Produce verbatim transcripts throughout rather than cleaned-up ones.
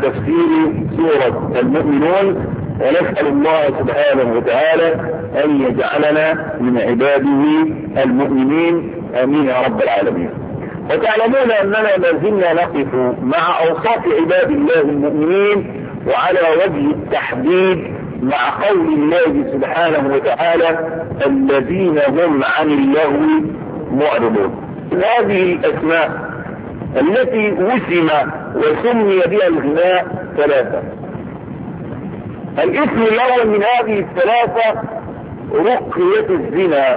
تفسير سورة المؤمنون، ونسأل الله سبحانه وتعالى أن يجعلنا من عباده المؤمنين، آمين يا رب العالمين. وتعلمون أننا ما زلنا نقف مع أوصاف عباد الله المؤمنين، وعلى وجه التحديد مع قول الله سبحانه وتعالى الذين هم عن اللغو معرضون. هذه الأسماء التي وسم وسمي بها الغناء ثلاثة. الاسم الأول من هذه الثلاثة رقية الزنا،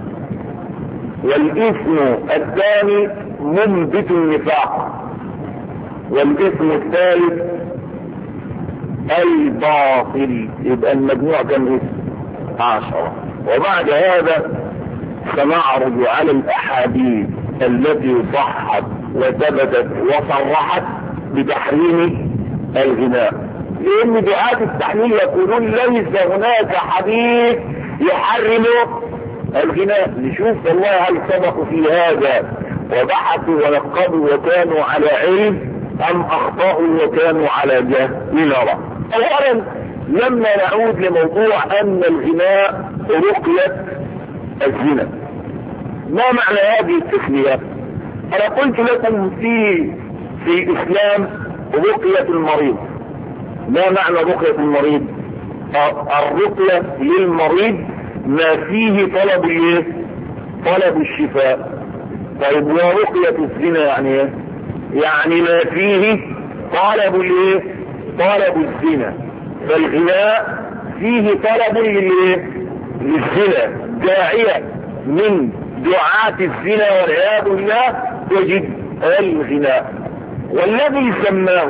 والاسم الثاني منبت النفاق، والاسم الثالث الباطل. يبقى المجموع كم اسم؟ عشرة. وبعد هذا سنعرض على الأحاديث التي صحت وثبتت وصرحت بتحريم الغناء، لأن دعاة التحليل يقولون ليس هناك حديث يحرم الغناء. نشوف والله هل سبقوا في هذا وبحثوا ونقبوا وكانوا على علم أم أخطأوا وكانوا على جهل؟ نرى. أولا لما نعود لموضوع أن الغناء رقية الزنا، ما معنى هذه التسمية؟ أنا قلت لكم في في الإسلام رقية المريض. ما معنى رقية المريض؟ الرقية للمريض ما فيه طلب ايه؟ طلب الشفاء. طيب ورقية الزنا يعني ايه؟ يعني ما فيه طلب الايه؟ طلب الزنا. فالغناء فيه طلب للايه؟ للزنا. داعية من دعاة الزنا والعياذ بالله تجد الغناء. والذي سماه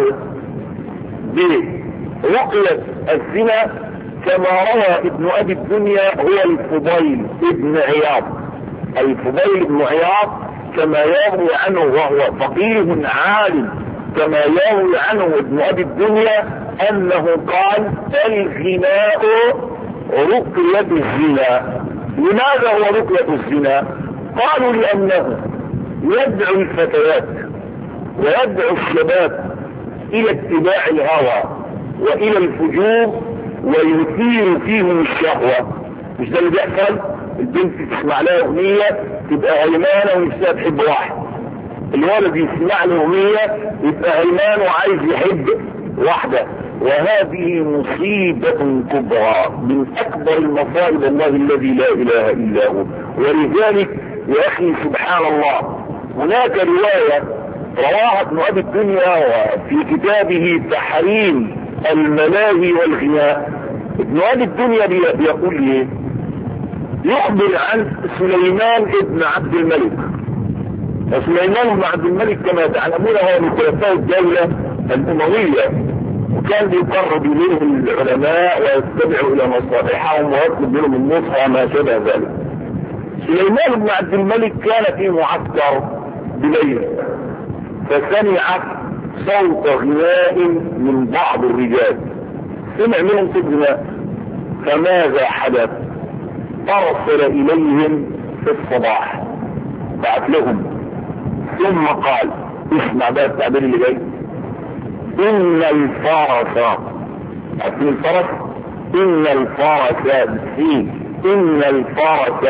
برقية الزنا كما روى ابن ابي الدنيا هو الفضيل ابن عياض. الفضيل ابن عياض كما يروي عنه وهو فقيه عالم، كما يروي عنه ابن ابي الدنيا انه قال الغناء رقية الزنا. لماذا هو رقية الزنا؟ قالوا لانه يدعو الفتيات ويدعو الشباب الى اتباع الهوى والى الفجور ويثير فيهم الشهوة. مش ده اللي بيحصل؟ البنت تسمع لها اغنية تبقى هيمانة ونفسها تحب واحد، الولد يسمع له اغنية يبقى هيمان وعايز يحب واحدة. وهذه مصيبة كبرى من اكبر المصائب الله الذي لا اله الا هو. ولذلك يا اخي سبحان الله هناك رواية رواها ابن ابي الدنيا وفي كتابه تحريم الملاهي والغناء. ابن ابي الدنيا بيقول ايه؟ يخبر عن سليمان ابن عبد الملك. وسليمان بن عبد الملك كما تعلمون هو من خلفاء الدولة الأموية، وكان بيقرب إليهم العلماء ويستمع إلى مصالحهم ويطلب منهم النصح وما شابه ذلك. سليمان بن عبد الملك كان في معسكر بليل فسمع صوت غناء من بعض الرجال، سمع منهم صوت غناء. فماذا حدث؟ أرسل إليهم في الصباح، بعت لهم، ثم قال اسمع بقى التعبير اللي جاي: إن الفرس، عارفين الفرس؟ إن الفرس بالسين، إن الفرس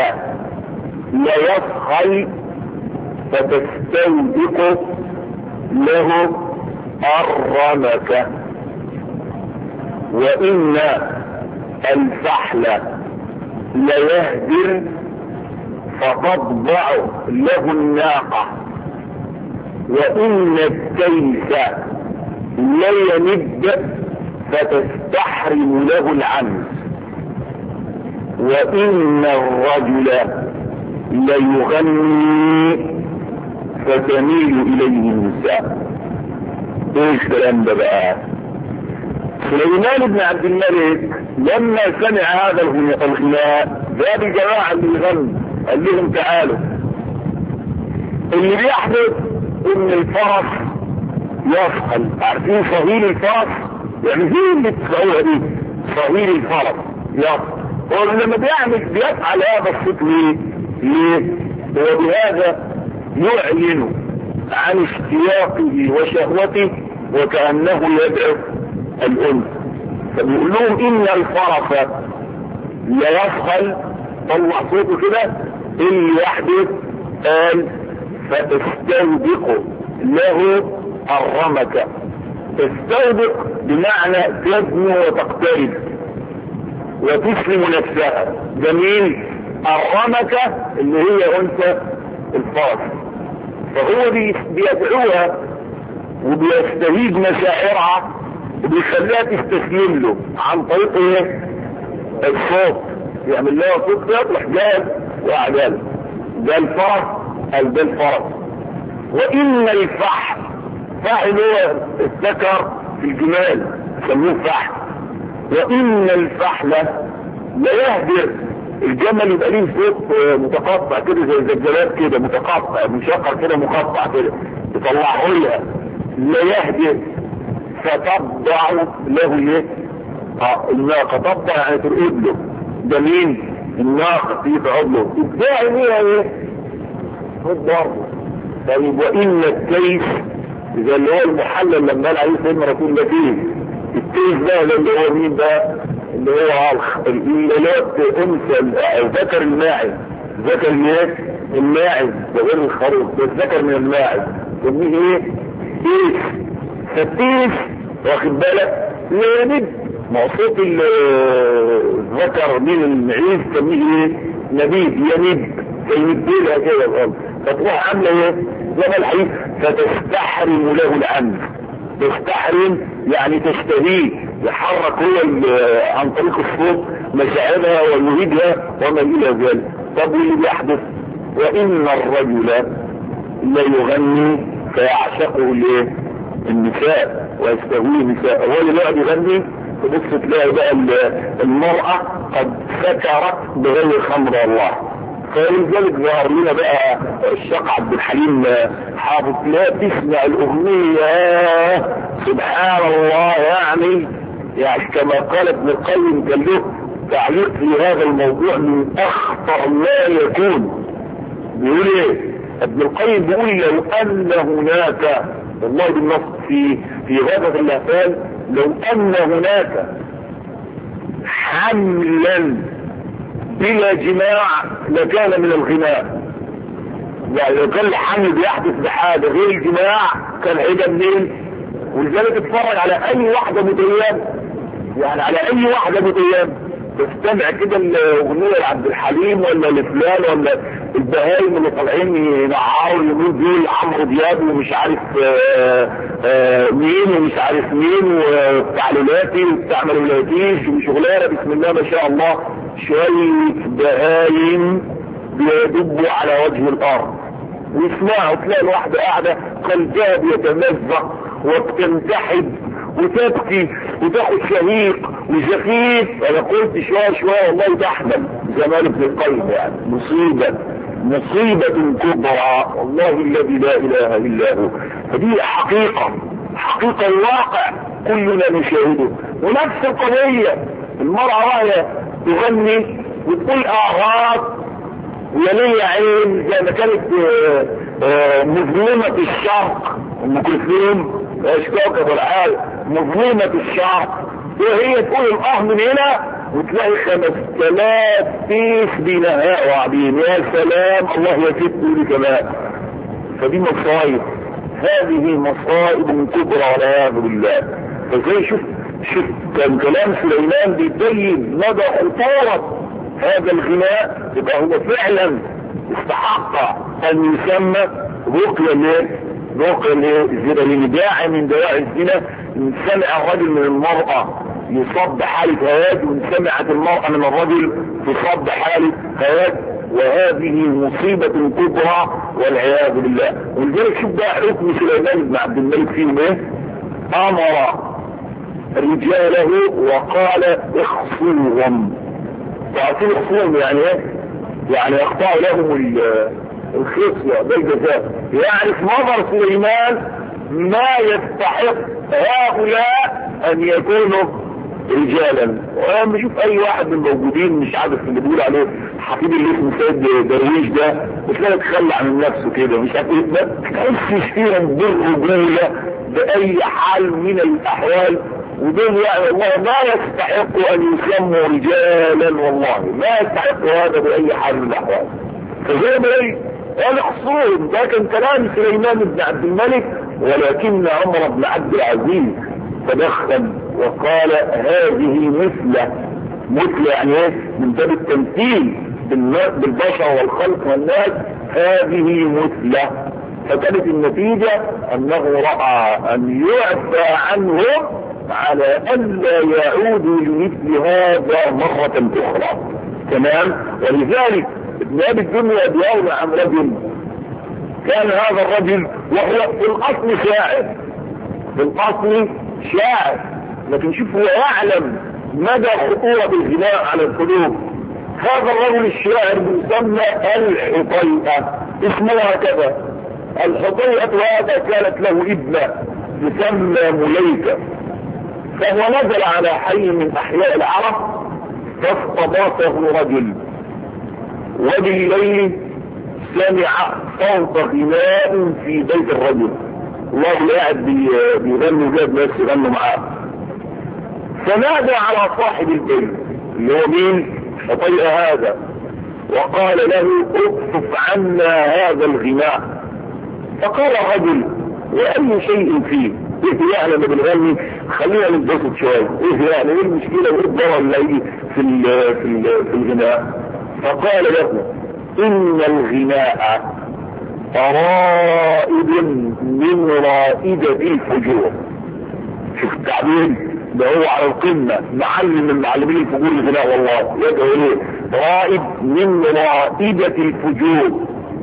ليسخل فتستوبق له الرمكة، وإن الفحل ليهدر فتضبع له الناقة، وإن التيس ليمد فتستحرم له العنز، وإن الرجل ليغني فتميل إليه النساء. ايش الكلام ده بقى؟ سليمان بن عبد الملك لما سمع هذا الغناء جاب الجماعة اللي يغنوا قال لهم تعالوا، اللي بيحدث ان الفرس يفعل، عارفين صهيل الفرس؟ يعني زي اللي تسمعوها دي صهيل الفرس يفعل. ولما بيعمل بيفعل هذا الصوت ليه؟ ليه؟ وبهذا يعلن عن اشتياقه وشهوته وكأنه يدعو الأنثى. فبيقول لهم إن الفرس لا يفخل، طلع صوته كده، اللي يحدث قال فاستودق له الرمك. استودق بمعنى تزنو وتقترب وتسلم نفسها. جميل. الرمكة اللي هي انثى الفرس، فهو بيدعوها وبيستهيج مشاعرها وبيخليها تستسلم له عن طريق ايه؟ الصوت. يعمل لها صوت يطلع جال واعجال. ده الفرس قال ده الفرس. وان الفحل، فحل هو الذكر في الجمال سموه فحل. وان الفحل لا يهدر، الجمل يبقى ليه صوت متقطع كده زي الزجاجات كده، متقطع مشقر كده مقطع كده يطلعه لها. لا يهدر فتضع له ايه؟ اه الناقه تضع يعني ترقد له. ده مين؟ الناقه تيجي تقعد له. الداعي ليها ايه؟ خد برضه. طيب وان الكيس اذا اللي هو المحلل لما قال عليه سيدنا رسول الله فيه الكيس ده اللي هو مين بقى؟ اللي هو الالات انثى الذكر الماعز. ذكر الايه؟ الماعز ده غير الخروف، ده الذكر من الماعز. يسميه ايه؟ كيس. فالكيس واخد بالك لا ينب. موصوف الذكر من المعيز تسميه ايه؟ نبيب. ينب ينب لها كده الارض، فتروح عامله ايه؟ زي الحديث فتستحرم له العنف. تستحرم يعني تشتهيه، يحرك هو عن طريق الصوت مشاعرها ويهيجها وما الى ذلك. طب واللي بيحدث؟ وان الرجل لا يغني فيعشقه الايه؟ النساء ويستهويه النساء. هو اللي يقعد يغني تبص تلاقي بقى المرأة قد سكرت بغير خمر الله. فلذلك ظهر لنا بقى الشيخ عبد الحليم حافظ لا تسمع الاغنية سبحان الله يعني يعني كما قال ابن القيم كان له تعليق في هذا الموضوع من اخطر ما يكون. بيقول ايه ابن القيم؟ بيقول لو ان هناك والله بالنص في في غابة اللهفان لو ان هناك حملا بلا جماع لكان من الغناء. يعني لو كان الحمل بيحدث بحاجة غير الجماع كان هيدا منين؟ ولذلك اتفرج على اي واحدة متيام، يعني على اي واحدة متيام تستمع كده الاغنية لعبد الحليم ولا لفلان ولا البهايم اللي طالعين ينعروا اليومين دول عمرو دياب ومش عارف آآ آآ مين ومش عارف مين وبتاع ليلاتي وبتاع ملولاتيش وشغلانه بسم الله ما شاء الله. شوية بهايم بيدبوا على وجه الارض ويسمعوا. تلاقي الواحدة قاعدة قلبها بيتمزق وبتنتحب وتبكي وتاخد شهيق وزفيف. انا قلت شوية شوية والله تحمل زمان ابن القيم يعني مصيبة مصيبة كبرى والله الذي لا اله الا هو. فدي حقيقة حقيقة الواقع كلنا نشاهده. ونفس القضية المرأة وهي تغني وتقول اغاث ويا ليا عين زي ما كانت مظلمة الشرق ام كلثوم اشكاك بالعال مظلمة الشرق وهي تقول الاه من هنا وتلاقي خمس تلاف بيس بنهاء وعبين. يا سلام الله يسد لي كمان. فدي مصايب، هذه مصائب كبرى والعياذ بالله. فزي شوف شوف كان كلام سليمان بيبين مدى خطورة هذا الغناء. يبقى هو فعلا استحق ان يسمى رقية ليه؟ رقية للزنا، لان داعي من دواعي الزنا ان سمع الرجل من المرأة يصاب بحالة هياج وان سمعت المرأة من الرجل تصاب بحالة هياج. وهذه مصيبة كبرى والعياذ بالله. ولذلك شوف بقى حكم سليمان بن عبد الملك فيهم ايه؟ امر رجاله وقال اخصوهم. تعرفين اخصوهم يعني ايه؟ يعني يقطعوا لهم الخصية ده الجزاء. يعني في نظر سليمان ما يستحق هؤلاء ان يكونوا رجالا. وانا بشوف اي واحد من الموجودين مش عارف اللي بيقول عليه حفيد اللي اسمه سيد درويش ده بتلاقي تخلى عن نفسه كده مش عارف ما تحسش فيهم بالرجوله باي حال من الاحوال. ودول يعني والله ما يستحقوا ان يسموا رجالا، والله ما يستحقوا هذا باي حال من الاحوال. فزي ما ايه قال خصوصا ده كان كلام سليمان بن عبد الملك، ولكن عمر بن عبد العزيز تدخل وقال هذه مثله مثل يعني ايه من باب التمثيل بالبشر والخلق والناس، هذه مثله. فكانت النتيجة انه رأى ان يعفى عنهم على ان لا يعودوا لمثل هذا مرة اخرى. تمام. ولذلك ابن ابي الدنيا بيروي عن رجل كان هذا الرجل وهو في الاصل شاعر، في الاصل شاعر، لكن شوف هو يعلم مدى خطورة الغناء على القلوب. هذا الرجل الشاعر يسمى الحطيئة، اسمها كذا الحطيئة، وهذا كانت له ابنة يسمى مليكة. فهو نزل على حي من احياء العرب فاستضافه رجل، وبالليل سمع صوت غناء في بيت الرجل، الله قاعد بيغنوا جاب ناس يغنوا معاه. فنادى على صاحب البيت اللي هو مين؟ حطيئة هذا، وقال له اكفف عنا هذا الغناء. فقال الرجل واي شيء فيه؟ ايه يعني اللي بنغني؟ خلينا نتبسط شويه، ايه يعني ايه المشكله وايه الضرر اللي هيجي في ال في ال في الغناء؟ فقال له ان الغناء رائد من رائدة الفجور. شوف التعبير ده، هو على القمة معلم من معلمين الفجور الغناء، والله يدعو اليه رائد من رائدة الفجور،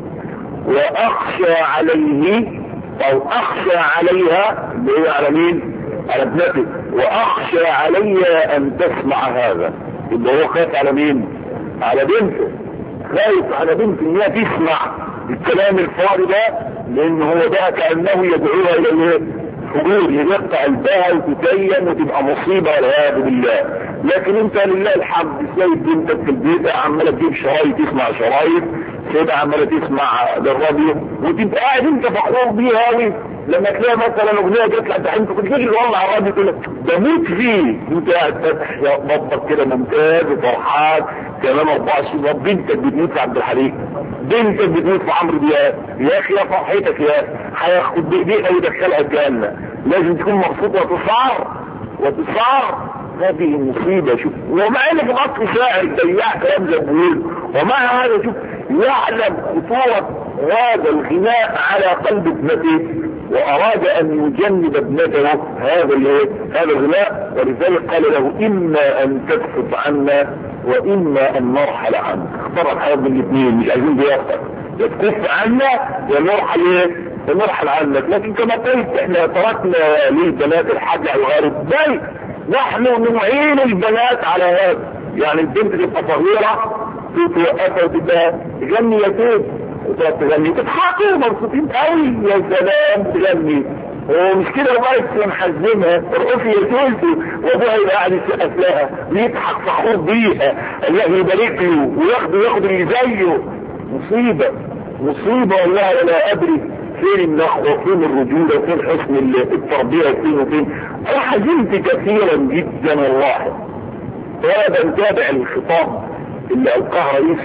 واخشى عليه او اخشى عليها اللي هي على مين؟ على ابنته، واخشى عليها ان تسمع هذا. يبقى هو خايف على مين؟ على بنته، خايف على بنته ان هي تسمع الكلام الفاضي ده، لان هو ده كانه يدعوها الى الفجور، يقطع قلبها وتتين وتبقى مصيبه والعياذ بالله. لكن انت لله الحمد سايب بنتك في البيت عماله تجيب شرايط، تسمع شرايط، سيدة عماله تسمع بالراديو، وتبقى قاعد انت فخور بيها قوي. لما تلاقي مثلا اغنيه جت لك انت كنت تيجي والله على الراديو تقول لك بموت فيه، وانت قاعد فاتح بطك كده ممتاز وفرحان كمان اربعة وعشرين. بنتك بتموت في عبد الحليم، بنتك بتموت في عمرو دياب، يا اخي يا فرحتك يا هياخد بايديها ويدخلها الجنه. لازم تكون مبسوط وتصار وتصار. هذه مصيبة. شوف ومع ان في الاصل شاعر بياع كلام زي بيقول، ومع هذا شوف يعلم خطورة هذا الغناء على قلب ابنته، واراد ان يجنب ابنته هذا هذا الغناء. ولذلك قال له اما ان تكفف عنا واما ان نرحل عنك. اختار الحياة من الاثنين، مش عايزين بيختار، يا تكف عنا يا نرحل ايه؟ نرحل عنك. لكن كما قلت احنا تركنا للبنات الحاجة الغارب، بل نحن نعين البنات على هذا. يعني البنت تبقى صغيرة توقفها وتبقى تغني يا سيد وتقعد تغني تضحكوا مبسوطين قوي يا سلام تغني، ومش كده بقى محزمها ترقصي يا سيد وابوها يبقى قاعد يسقف لها ويضحك فخور بيها، الله يبارك له وياخده ياخد اللي زيه. مصيبة مصيبة والله ولا ادري فين النخوة وفين الرجولة وفين حسن التربية وفين وفين. انا حزنت كثيرا جدا والله. وهذا نتابع الخطاب اللي القاه رئيس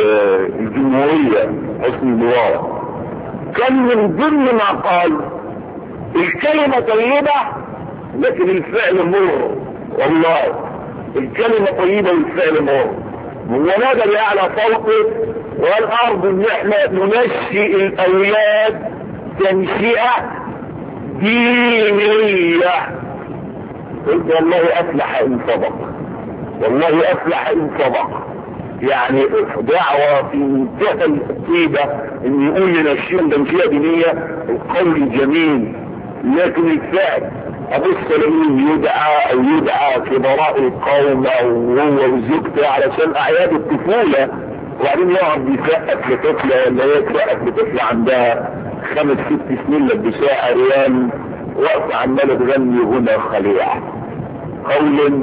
الجمهورية حسني مبارك، كان من ضمن ما قال الكلمة طيبة لكن الفعل مر. والله الكلمة طيبة والفعل مر. ونادى بأعلى صوته والارض ان احنا ننشئ الاولاد تنشئة دينية. قلت والله افلح ان صدق، والله افلح ان صدق. يعني دعوة في منتهى الطيبة ان يقول لنشئهم تنشئة دينية، القول جميل لكن الفعل ابص لمين يدعى او يدعى كبراء القوم او هو وزوجته علشان اعياد الطفولة، وبعدين يقعد يسقف لطفلة ولا هي تسقف لطفلة عندها خمس ست سنين لبسها عريان وقت عمالة تغني هنا خليع. قول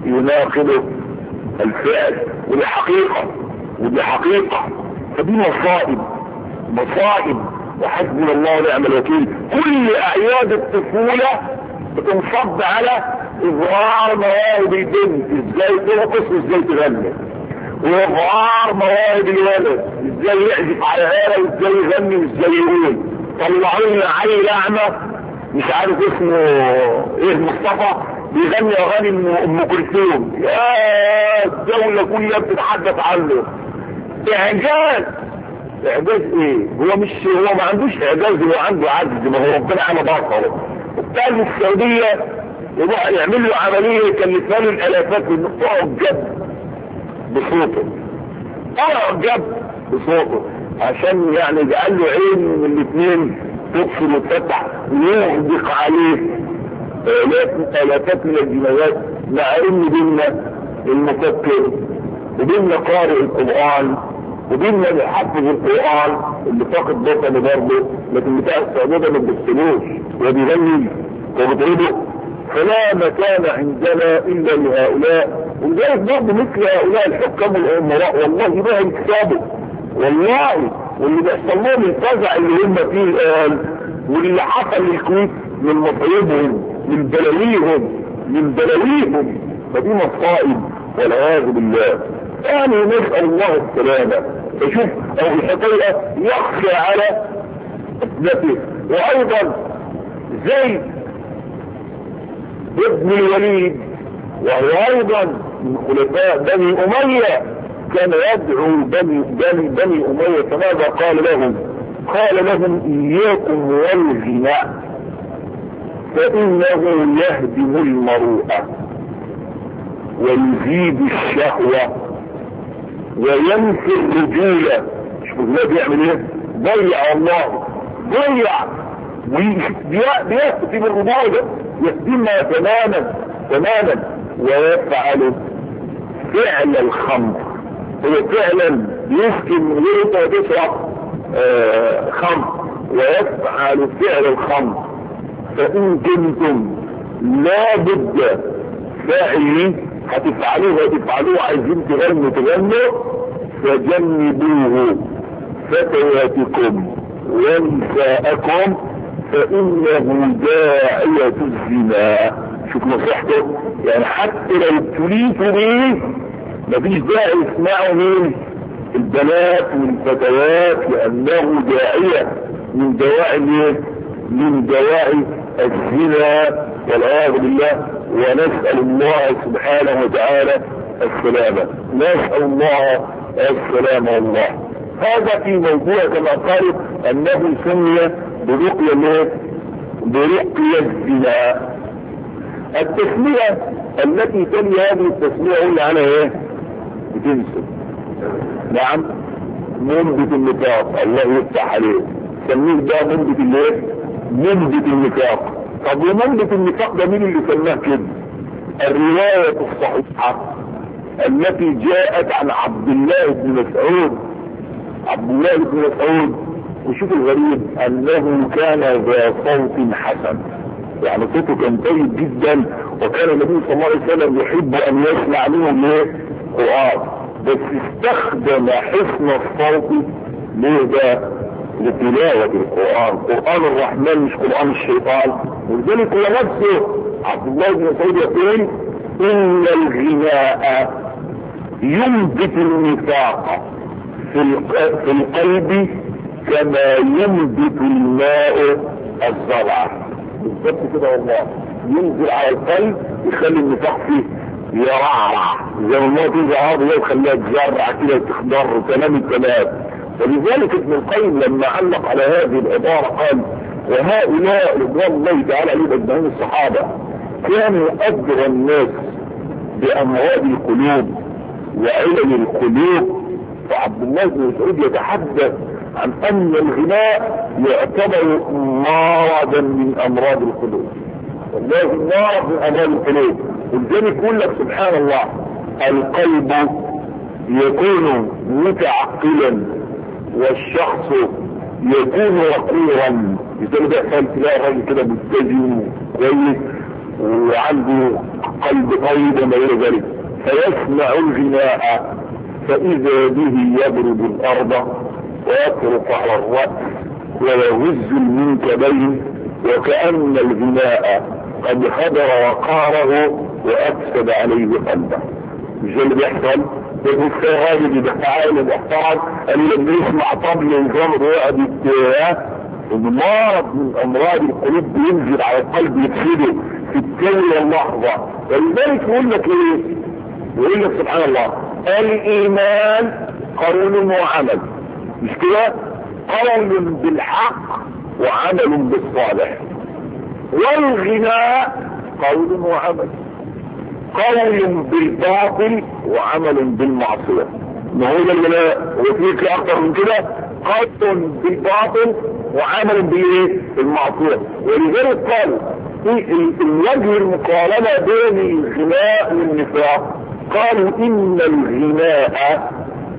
يناقض الفعل، ودي حقيقة ودي حقيقة. فدي مصائب مصائب وحسبنا الله ونعم الوكيل. كل اعياد الطفولة بتنصب على اظهار مواهب البنت، ازاي ترقص وازاي تغني، واظهار مواهب الولد، ازاي يعزف على آلة وازاي يغني وازاي يقول. طلعوا لنا عيل اعمى مش عارف اسمه ايه، مصطفى، بيغني اغاني ام كلثوم، يا الدولة كلها بتتحدث عنه. اعجاز اعجاز ايه؟ هو مش هو ما عندوش اعجاز، هو عنده عجز، ما هو ربنا على بصره. وبالتالي السعودية يروح يعمل له عملية يكلفها له الالافات من اعجب بصوته، اعجب بصوته، عشان يعني يجعل له عين من الاثنين تقفل وتفتح ويغدق عليه آلاف آلافات من الجنايات، مع ان بيننا المفكر وبيننا قارئ القرآن وبيننا اللي حفظ القرآن اللي فاقد بطنه برضه، لكن بتاع السعودية ده ما بيبصلوش وبيغني وبتعيده. فلا مكان عندنا الا لهؤلاء. ولذلك برضه مثل هؤلاء الحكام والامراء والله ما يكسبوا والله، واللي بيحصل لهم الفزع اللي هم فيه الان، واللي حصل للكويت من مصايبهم من بلاويهم من بلاويهم فدي مصائب والعياذ بالله. يعني نسأل الله السلامة. فشوف او الحقيقة يخشى على ابنته. وايضا زي ابن الوليد وهو ايضا من خلفاء بني امية كان يدعو بني, بني, بني امية، فماذا قال لهم؟ قال لهم اياكم والغناء فانه يهدم المروءة ويزيد الشهوة وينفي الرجولة. شوفوا ده بيعمل ايه؟ ضيع الله ضيع بيكتب الرجولة، يهدمها تماما تماما. ويفعل فعل الخمر، هو فعلا يسكن من غير انت تشرب آه خمر، ويفعل فعل الخمر. فإن كنتم لا بد فاعلين هتفعلوه هتفعلوه عايزين تغنوا تغنوا، فجنبوه فتياتكم ونساءكم فإنه داعية الزنا. شوف نصيحته، يعني حتى لو ابتليتوا به مفيش داعي يسمعوا مين؟ البنات والفتيات، لأنه داعية من دواعي من دواعي الزنا والعياذ بالله. ونسأل الله سبحانه وتعالى السلامة، نسأل الله السلامة والله. هذا في موضوع كما قالوا أنه سمي برقية برقية الزنا. التسمية التي تلي هذه التسمية قلنا عنها ايه؟ بتنسب. نعم، منبت النفاق، الله يفتح عليه، سميه ده منبت الايه؟ منبت النفاق. طب ومنبت النفاق ده مين اللي سماه كده؟ الرواية الصحيحة التي جاءت عن عبد الله بن مسعود عبد الله بن مسعود وشوف الغريب انه كان ذا صوت حسن، يعني صوته كان طيب جدا، وكان النبي صلى الله عليه وسلم يحب ان يسمع منهم ايه؟ قرآن، بس استخدم حسن الصوت ليه ده؟ لتلاوة القرآن، قرآن الرحمن مش قرآن الشيطان. ولذلك هو نفسه عبد الله بن مسعود يقول ان الغناء ينبت النفاق في القلب كما ينبت الماء الزرع. بالضبط كده والله، ينزل على القلب يخلي النفاق فيه يرعرع زي ما الماء تنزل على الارض يخليها تزرع كده وتخضر وتنام التمام. ولذلك ابن القيم لما علق على هذه العبارة قال وهؤلاء رضوان الله تعالى عليهم اجمعين الصحابة كانوا أدرى الناس بأمراض القلوب وعلل القلوب. فعبد الله بن مسعود يتحدث عن أن الغناء يعتبر مرضا من أمراض القلوب، والله مرض من أمراض القلوب. ولذلك يقول لك سبحان الله القلب يكون متعقلا والشخص يكون وقورا. لذلك بيحصل تلاقي الراجل كده متزن كويس وعنده القلب طيب وما الى ذلك، فيسمع الغناء فاذا به يضرب الارض ويطرق على الراس ويهز المنكبين وكأن الغناء قد خدر وقاره وافسد عليه قلبه. مش ده اللي بيحصل؟ الراجل بيتعامل الاحترام اللي بيسمع طبل الجمر ويقعد يتها مرض من امراض القلوب بينزل على القلب يفسده في التالي اللحظة. ولذلك يقول لك ايه؟ يقول لك سبحان الله الايمان قول وعمل، مش كده؟ قول بالحق وعمل بالصالح. والغناء قول وعمل، قول بالباطل وعمل بالمعصية. ما هو ده الغناء؟ وفيك اكتر من كده؟ قول بالباطل وعمل بايه؟ بالمعصية. ولذلك قالوا في الوجه المقارنة بين الغناء والنفاق، قالوا ان الغناء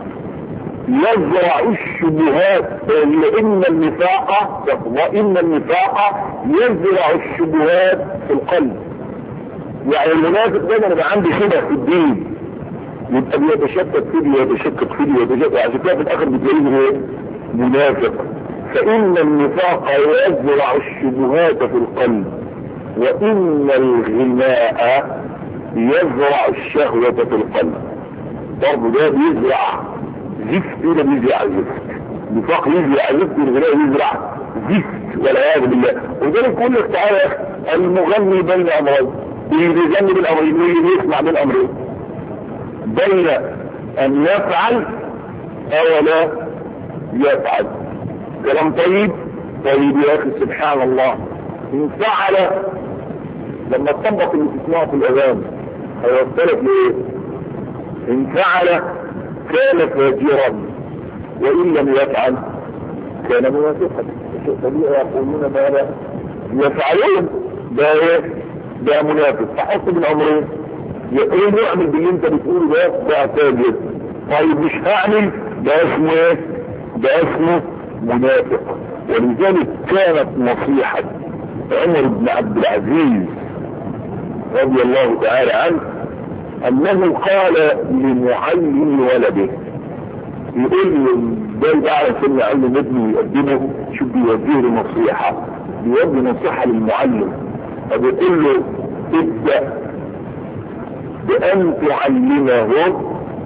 يزرع الشبهات، لان النفاق وان النفاق يزرع الشبهات في القلب. يعني المنافق دايما يبقى عنده شبه في الدين، يبقى بيتشكك فيه ويتشكك فيه ويتشكك، عشان كده في الاخر بتلاقيه ايه؟ منافق. فان النفاق يزرع الشبهات في القلب، وان الغناء يزرع الشهوة في القلب. برضه ده بيزرع زفت ولا بيزرع زفت؟ النفاق يزرع زفت والغناء يزرع زفت والعياذ بالله. وذلك يقول لك تعالى المغني بين امرين، اللي بيغني بالامرين واللي بيسمع بالامرين، بين ان يفعل او لا يفعل. كلام طيب طيب يا اخي سبحان الله. ان فعل لما تطبق اللي تسمعه في الاذان هيوصلك لايه؟ ان فعل كان فاجرا وان لم يفعل كان منافقا. طبيعي يقولون ماذا يفعلون؟ ده ايه؟ ده منافق. فحط من امرين، يقول يعمل باللي انت بتقوله ده ده فاجر، طيب مش هعمل ده اسمه ايه؟ ده اسمه منافق. ولذلك كانت نصيحة عمر بن عبد العزيز رضي الله تعالى عنه انه قال لمعلم ولده، يقول له ده بعد سنة علم ابنه يقدمه، شوف بيوجه له نصيحة، بيوجه نصيحة للمعلم، فبيقول له ابدأ بأن تعلمه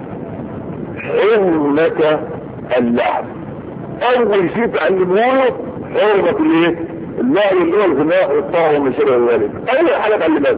حرمة اللعب. أول شيء تعلمه له حرمة الايه؟ اللعب اللي هو الغناء والطهر وما شابه ذلك. أول حاجة تعلمها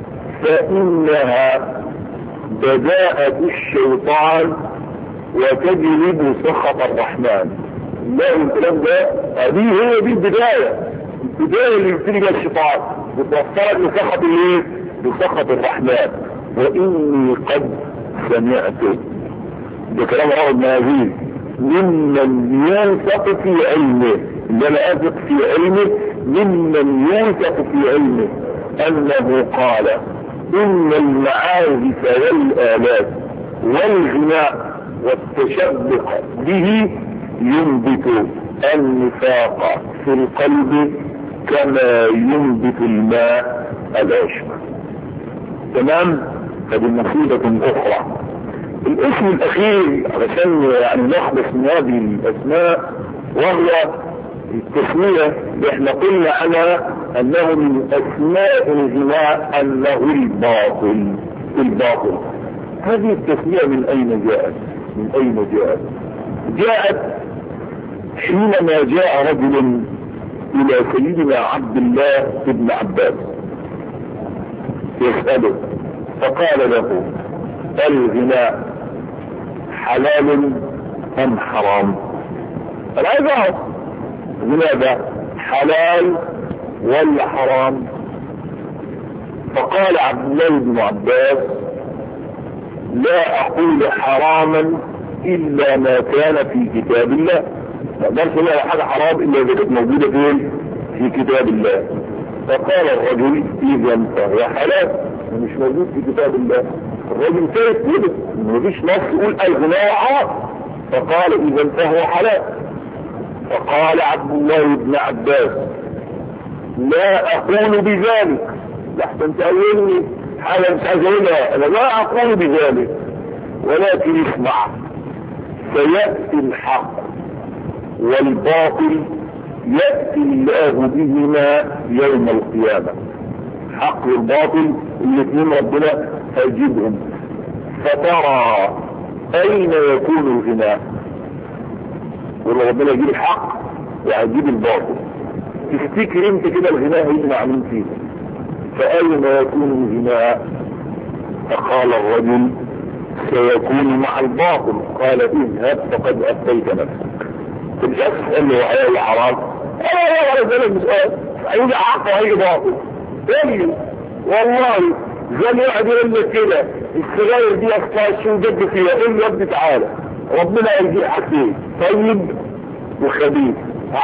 فإنها بداءة الشيطان وتجلب سخط الرحمن. لا الكلام ده هذه هي دي البداية، البداية اللي يبتدي بها الشيطان بتوصلك لسخط الايه؟ لسخط الرحمن. وإني قد سمعت، ده كلام رواه المهاجير، ممن ينفق في علمه، اللي انا اثق في علمه، ممن ينفق في علمه انه قال ان المعازف والآلات والغناء والتشبق به ينبت النفاق في القلب كما ينبت الماء العشب. تمام؟ هذه مصيبة اخرى. الاسم الاخير علشان يعني نخلص من هذه الاسماء وهو التسمية اللي احنا قلنا عنها انه من اسماء الغناء انه الباطل. الباطل هذه التسمية من اين جاءت؟ من اين جاءت؟ جاءت حينما جاء رجل الى سيدنا عبد الله بن عباس يسأله فقال له الغناء حلال ام حرام؟ انا عايز اعرف الغناء ده حلال ولا حرام؟ فقال عبد الله بن عباس لا اقول حراما الا ما كان في كتاب الله. ما اقدرش اقول حاجه حرام الا اذا كانت موجوده فين؟ في كتاب الله. فقال الرجل اذا فهو حلال، مش موجود في كتاب الله. الرجل كانت كده مفيش نص يقول الغناء حرام، فقال اذا فهو حلال. فقال عبد الله بن عباس لا اقول بذلك، لحسن تقولني حاجة مش عايز اقولها، انا لا اقول بذلك، ولكن اسمع، سيأتي الحق والباطل يأتي الله بهما يوم القيامة. الحق والباطل الاثنين ربنا هيجيبهم، فترى اين يكون الغناء؟ والله ربنا يجيب الحق وهيجيب الباطل، تفتكر انت كده الغناء هيجمع من فيه؟ فاين يكون الغناء؟ فقال الرجل سيكون مع الباطل. قال اذهب فقد افتيت نفسك. مش اسال له حلال حرام، انا ولا زال المسألة هيجي حق وهيجي باطل. تاني والله زي ما واحد يقول لك كده السجاير دي اصلا شو جد فيها؟ قول له يا ابني تعالى ربنا هيجي حاجتين، طيب وخبيث.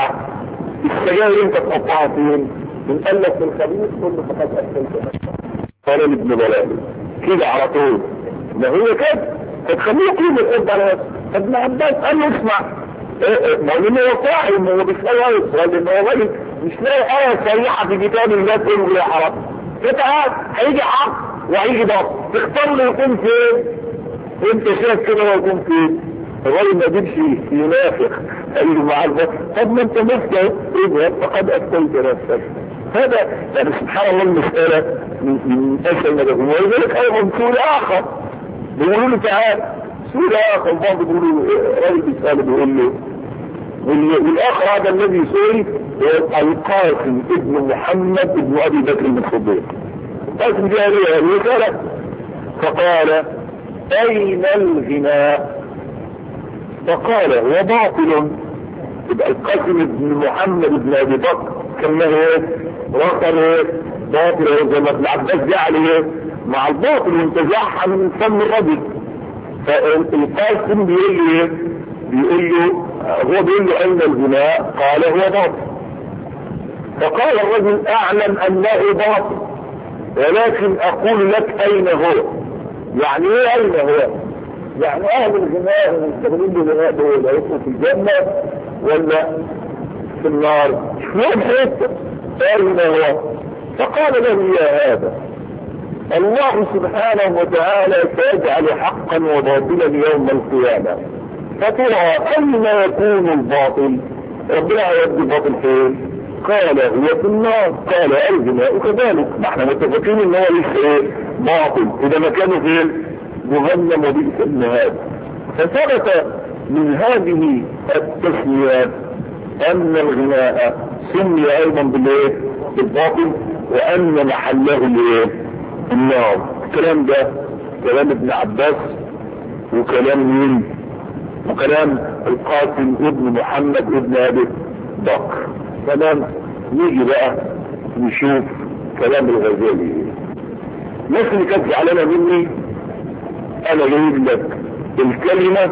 السجاير انت تقطعها فين؟ من قال لك الخبيث كله فقد افتيت نفسك. قال ابن بلال كده على طول، ما هو كده هتخليه كده يقول على نفسه. ابن عباس قال له اسمع، ما هو لانه هو فاهم، هو بيسأل لانه هو راجل مش لاقي آية صريحة في كتاب الله تقول له يا حرام. فتعال هيجي حق وهيجي باطل، تختار له يكون فين؟ انت شايف كده هو يكون فين؟ الراجل ما جيبش ينافق قال له مع الباطل. طب ما انت مفتى اذهب فقد افتيت نفسك. هذا يعني سبحان الله المسألة من اسهل ما تكون. ولذلك ايضا سؤال اخر بيقولوا له تعال، سؤال اخر بعض بيقولوا راجل بيسأله بيقول له، والاخر هذا الذي سئل القاسم ابن محمد ابن ابي بكر الصديق. القاسم جاء لي الرسالة فقال اين الغناء؟ فقال هو باطل. يبقى القاسم ابن محمد ابن ابي بكر كان ايه؟ رقم ايه؟ باطل. زي ما ابن عباس جعل ايه؟ مع الباطل وانتزعها من فم الرجل. فالقاسم بيقول له ايه؟ بيقول له هو بيقول له اين الغناء؟ قال هو باطل. فقال الرجل اعلم انه باطل ولكن اقول لك اين هو. يعني ايه اين هو؟ يعني اهل الغناء المستغلين بالغناء دول هيبقوا في الجنة ولا في النار؟ فين حته؟ اين هو؟ فقال له يا هذا الله سبحانه وتعالى سيجعل حقا وباطلا يوم القيامة، فترى اين يكون الباطل؟ ربنا يودي الباطل فين؟ قال هو في النار. قال الغناء كذلك، نحن متفقين ان هو لسه ايه؟ باطل. اذا مكانه فين؟ جهنم وبئس المهاد. فثبت من هذه التسميات ان الغناء سمي ايضا بالايه؟ بالباطل، وان محله الايه؟ النار. الكلام ده كلام ابن عباس وكلام مين؟ وكلام القاسم ابن محمد ابن ابي بكر. تمام. نيجي بقى نشوف كلام الغزالي. الناس اللي كانت زعلانه مني انا جايب لك الكلمه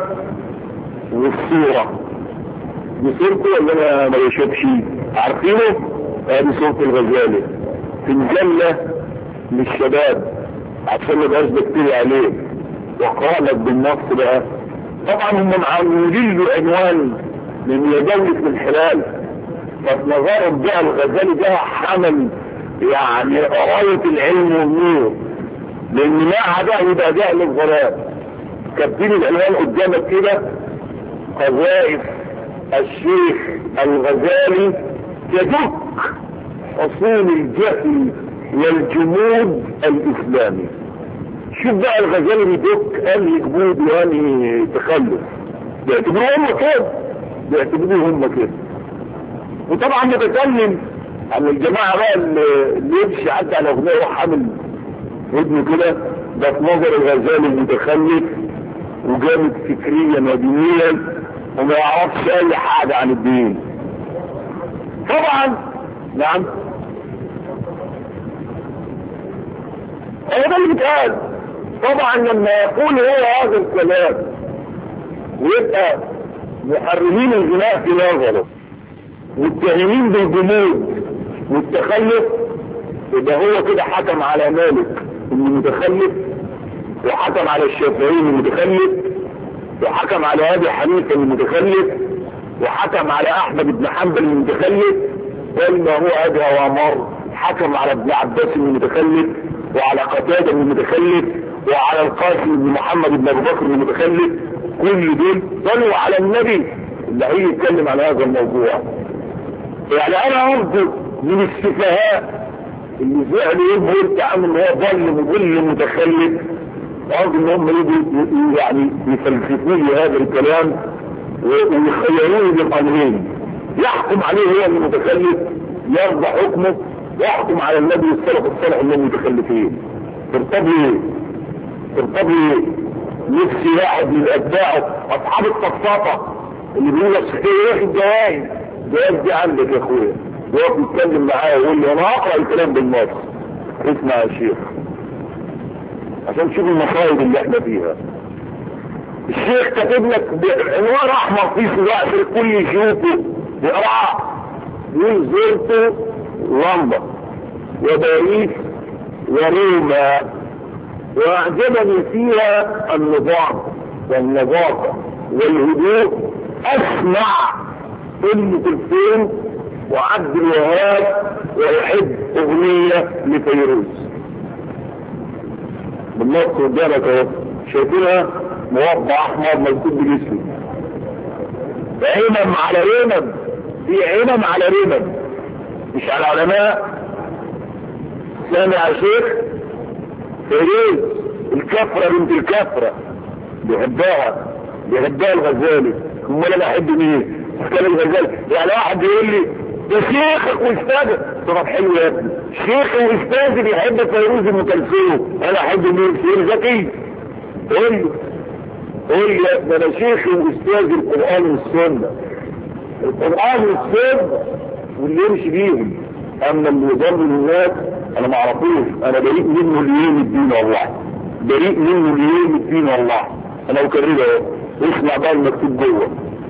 والصوره. دي صورته ولا انا ما بشوفش؟ عارفينه؟ ادي صوره الغزالي في مجله للشباب عشان ما بقاش بكتير عليه، واقرا لك بالنص بقى. طبعا هم معمولين له عنوان من دولة الحلال، ففي نظرهم بقى الغزالي ده حمل يعني قرايه العلم والنور، لان معها ده يبقى جهل الظلام. كاتبين العنوان قدامك كده: قذائف الشيخ الغزالي تدك اصول الجهل والجمود الاسلامي. شوف بقى الغزالي بيدك انهي جمود وانهي تخلف، بيعتبروه هم كده، بيعتبروه هم كده. وطبعا بتكلم عن الجماعه بقى اللي يمشي عدى على اغنيه وحامل ودنه كده، ده في نظر الغزالي المتخلف وجامد فكريا ودينيا وما يعرفش اي حاجه عن الدين. طبعا نعم هو ده اللي بيتقال. طبعا لما يقول هو هذا الكلام ويبقى محرمين الغناء في نظره والتهمين بالجمود والتخلف، يبقى هو كده حكم على مالك انه متخلف، وحكم على الشافعي انه متخلف، وحكم على ابي حنيفه انه متخلف، وحكم على احمد بن حنبل انه متخلف. ولا هو ادهى وامر حكم على ابن عباس انه متخلف، وعلى قتادة بن المتخلف وعلى القاسم بن محمد بن ابو بكر بن المتخلف، كل دول صلوا على النبي اللي هيجي يتكلم عن هذا الموضوع. يعني انا ارجو من السفهاء اللي زعلوا يبقوا عنه ان هو ضل مضل متخلف، ارجو ان هم يجوا يعني يفلسفوا لي هذا الكلام ويخيروني بالامرين، يحكم عليه هو المتخلف يرضى حكمه، ويحكم على النبي السلف الصالح انهم متخلفين. ترتضي ترتضي نفسي واحد من اتباعه اصحاب الصفاقه اللي بيقول لك ايه الجوائز الجوائز دي عندك يا اخويا، وهو بيتكلم معايا ويقول لي انا هقرا الكلام بالنص. اسمع يا شيخ عشان تشوف المصايب اللي احنا فيها. الشيخ كاتب لك بعنوان احمر في صراع في الكل يشوفه يقراه، يقول زرت لندن وباريس وروما واعجبني فيها النظام والنظافه والهدوء. اسمع ام كلثوم وعبد الوهاب ويحب اغنيه لفيروز. بالنص قدامك اهو، شايفينها موضع احمر مكتوب بالاسم، عينم على عينم، في عينم على عينم، مش على علماء. سامع يا شيخ؟ فيروز الكفرة بنت الكفرة بيحبها بيحبها الغزالي. امال انا احب مين؟ كان الغزالي. يعني واحد يقول لي ده شيخك واستاذك، طب حلو يا ابني، شيخي واستاذي بيحب فيروز ام كلثوم، انا احب مين؟ سير زكي. قول لي قول لي يا ابني، انا شيخي واستاذي القران والسنه، القران والسنه واللي يمشي بيهم. اما اللي يضل الناس انا ما اعرفوش، انا بريء منه ليوم الدين والله، بريء منه ليوم الدين والله. انا اكررها، اسمع بقى المكتوب جوه.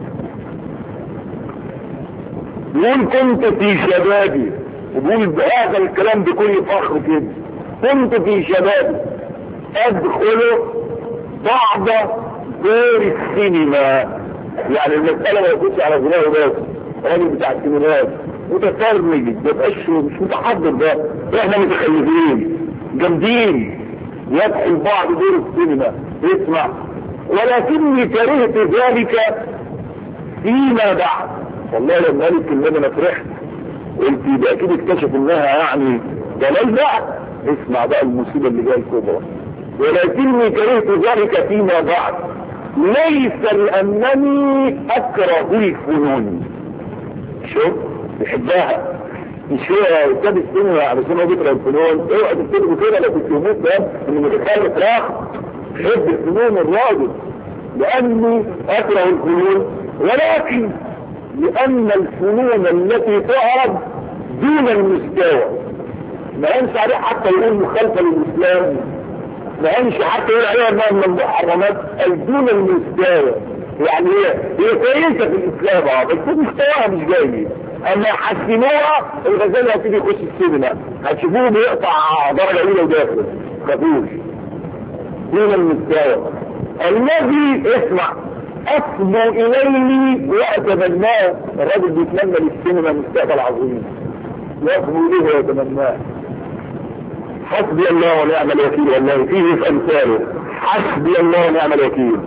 يقول كنت في شبابي، وبقول بهذا الكلام بكل فخر كده، كنت في شبابي ادخل بعض دور السينما. يعني المسألة ما يكونش على غناء بس، راجل بتاع السينمات متفرج ما يبقاش مش متحضر، ده احنا متخلفين جامدين يدخل بعض دور السينما. اسمع، ولكني كرهت ذلك فيما بعد. والله لما قالت كلمة انا فرحت، قلت يبقى اكيد اكتشف انها يعني دلال بعد. اسمع بقى المصيبة اللي جايه الكبرى، ولكني كرهت ذلك فيما بعد ليس لانني اكره الفنون. شوف بيحبها، مش هو استاذ السينما علشان هو بيكره الفنون. اوعى تفتكروا كده لو كنت يموت ده انه متخلف، لا، بيحب الفنون الراجل لاني اكره الفنون، ولكن لان الفنون التي تعرض دون المستوى ما ينسى عليه حتى يقول مخالفه للاسلام، ما ينسى حتى يقول عليها انها من المحرمات دون المستوى. يعني هي هي كويسه في الاسلام اه بس مستواها مش جاي. اما يحسنوها الغزالي هتيجي يخش السينما هتشوفوه بيقطع درجه اولى وداخل خافوش دون المستوى الذي اسمع اصبو اليه واتمناه. الراجل بيتمنى للسينما مستقبل عظيم، يصبو اليه ويتمناه. حسبي الله ونعم الوكيل، والله فيه في امثاله، حسبي الله ونعم الوكيل.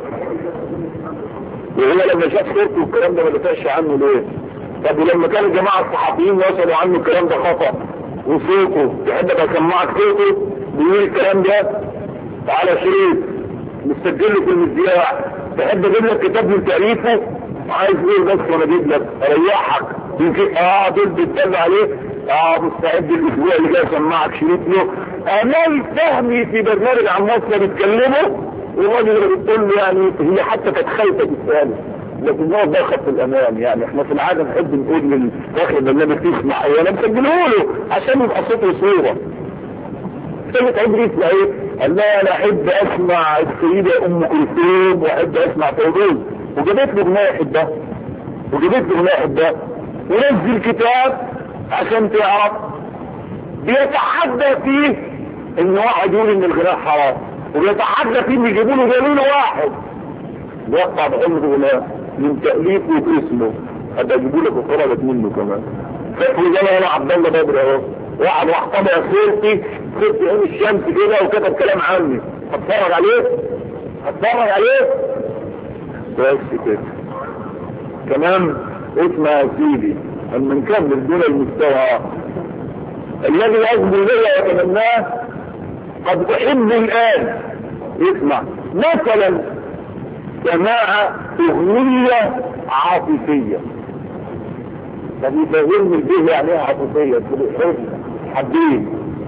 وهو لما شاف صورته والكلام ده ما دافعش عنه ليه؟ طب ولما كان الجماعه الصحفيين وصلوا عنه الكلام ده خطا وصوته تحب اسمعك صوته بيقول الكلام ده على شريط مستجله في المذياع، تحب اجيب لك كتاب من تاليفه؟ عايز ايه بس وانا اجيب لك اريحك يمكن اه دول بيتكلم عليه اه مستعد الاسبوع اللي جاي اسمعك شريط له. امال فهمي في برنامج عن مصر بيتكلموا والراجل اللي بتقول له يعني هي حتى كانت خايفه تسال، لكن هو ده خط الامام. يعني احنا في العاده نحب نقول للاخر برنامج تسمع ايه، انا مسجله له عشان يبقى صوته صوره. كلمة عبري اسمع ايه؟ قال لا انا احب اسمع السيدة ام كلثوم واحب اسمع فيروز، وجابت له اغنية يحبها وجابت له اغنية يحبها ونزل كتاب عشان تعرف بيتحدى فيه ان واحد يقول ان الغناء حرام، وبيتحدى فيه ان يجيبوا له دليل واحد يقطع بعمر غناء من تأليفه واسمه. هبقى اجيبوا لك وخرجت منه كمان. فاكروا زي انا عبد الله بدر اهو واحد واحتضر صورتي شفت عين الشمس كده وكتب كلام عني، هتفرج عليه هتفرج عليه بس كده. كمان اسمع يا سيدي اما نكمل دون المستوى الذي يجب لي واتمناه. قد احب الان اسمع مثلا سماع اغنية عاطفية. طب يفهمني البيه يعني ايه عاطفية؟ تقول حبيب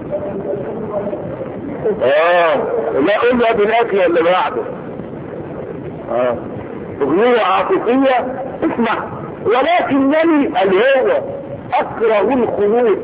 اه لا قول له بالاكل اللي بعده. اه اغنية عاطفية اسمع. ولكنني الهوى اكره الخنوث.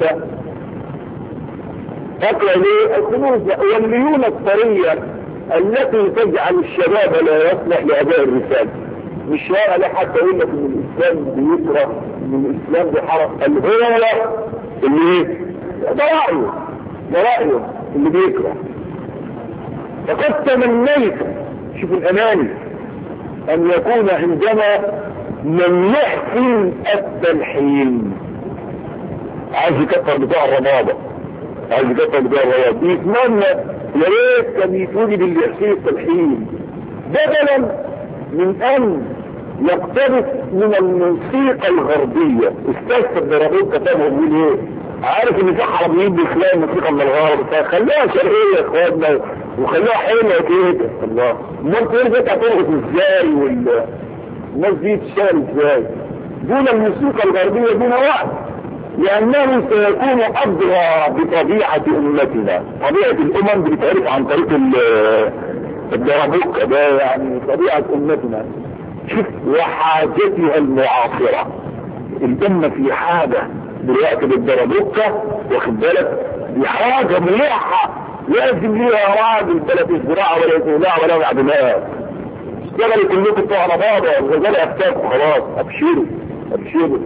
اكره ليه الخنوث والليون الطرية التي تجعل الشباب لا يصلح لاداء الرسالة. مش لا حتى يقول لك ان الاسلام بيكره من الاسلام بحرف الهوى اللي ايه ده رأيه ده رأيه اللي بيكره. فقد تمنيت شوف الاماني ان يكون عندنا من يحسن التلحين. عايز يكتر بتاع الرمادة، عايز يكتر بتاع الرمادة بيتمنى يا ريت كان يتولد اللي يحسن التلحين بدلا من ان يقتبس من الموسيقى الغربية. استاذ الدرابين كتبهم من ايه؟ عارف ان في حراميين بيخلقوا الموسيقى من الغرب، فخليها شرقية يا اخواتنا وخليها حلوة كده. الله امال تقول دي هترقص ازاي والناس دي تشتغل ازاي دون الموسيقى الغربية دون وقت؟ لانه سيكون اضرى بطبيعة امتنا. طبيعة الامم بتتعرف عن طريق الدرابوك ده، يعني طبيعة امتنا. شوف وحاجتها المعاصرة. الامة في حاجة دلوقتي بالدرابوكة واخد بالك، دي حاجة مليحة لازم ليها راجل بلد الزراعة ولا يزرع ولا يعدمها. اشتغلوا كلكم بتوع رباضة الرجال افتاكوا خلاص. ابشروا ابشروا.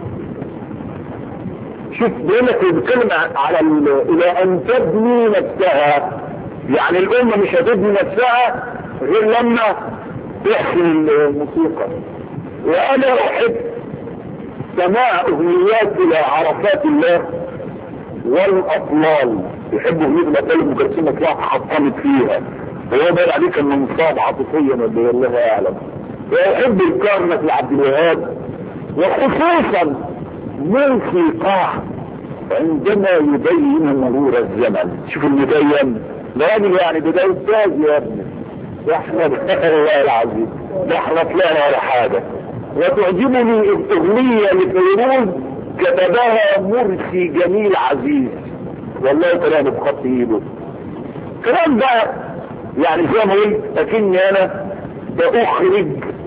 شوف بيقولك بيتكلم على الى ان تبني نفسها. يعني الامة مش هتبني نفسها غير لما تحسن الموسيقى. وانا احب سماع اغنيات الى عرفات الله والاطلال. يحبوا اغنية الاطلال ام كلثوم تطلع حطمت فيها وهو بقى عليك انه مصاب عاطفيا والله الله اعلم. ويحب الكرنك لعبد الوهاب وخصوصا موسيقاه عندما يبين مرور الزمن. شوف المبين ده راجل يعني ده استاذ يا ابني. ده احنا والله العظيم ده احنا طلعنا ولا حاجه. وتعجبني اغنيه لفيروز كتبها مرسي جميل عزيز والله كلامه بخط ايده. كلام بقى يعني زي ما قلت اكني انا باخرج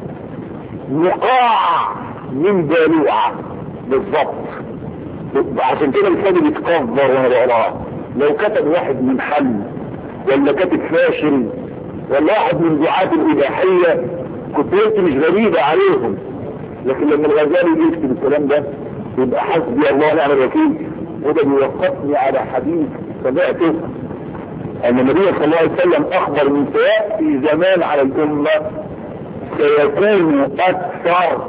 نقاع من بالوعه بالظبط. عشان كده لساني بيتكبر وانا بقراها. لو كتب واحد من حل ولا كاتب فاشل ولا واحد من دعاة الاباحيه كنت قلت مش غريبه عليهم، لكن لما الغزالي يكتب الكلام ده يبقى حسبي الله ونعم الوكيل. وده بيوقفني على حديث سمعته ان النبي صلى الله عليه وسلم اخبر من سياتي زمان على الامه سيكون اكثر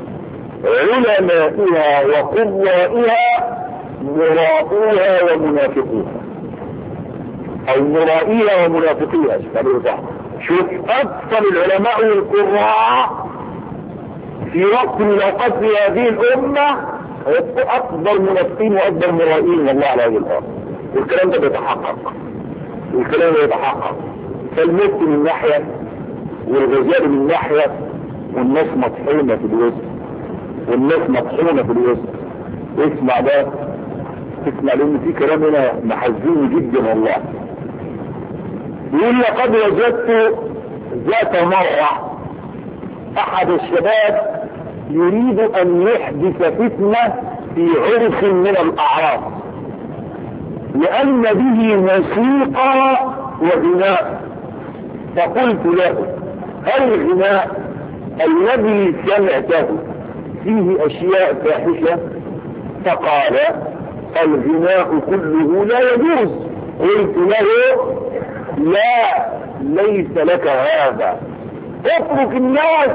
علمائها وقوائها مرائوها ومنافقوها او مرائيها ومنافقيها. شوف اكثر العلماء والقراء في وقت من الاوقات في هذه الامة اكبر منافقين واكبر مرائين والله على هذه الارض. والكلام ده بيتحقق والكلام ده بيتحقق. فالمت من ناحية والغزال من ناحية والناس مطحونة في الوسط والناس مطحونة في الوسط. اسمع ده اسمع لان في كلام هنا محزين جدا والله. يقول لقد وجدت ذات مرة احد الشباب يريد ان يحدث فتنة في عرس من الاعراس لان به موسيقى وغناء. فقلت له هل الغناء الذي سمعته فيه اشياء فاحشة؟ فقال الغناء كله لا يجوز. قلت له لا ليس لك هذا. اترك الناس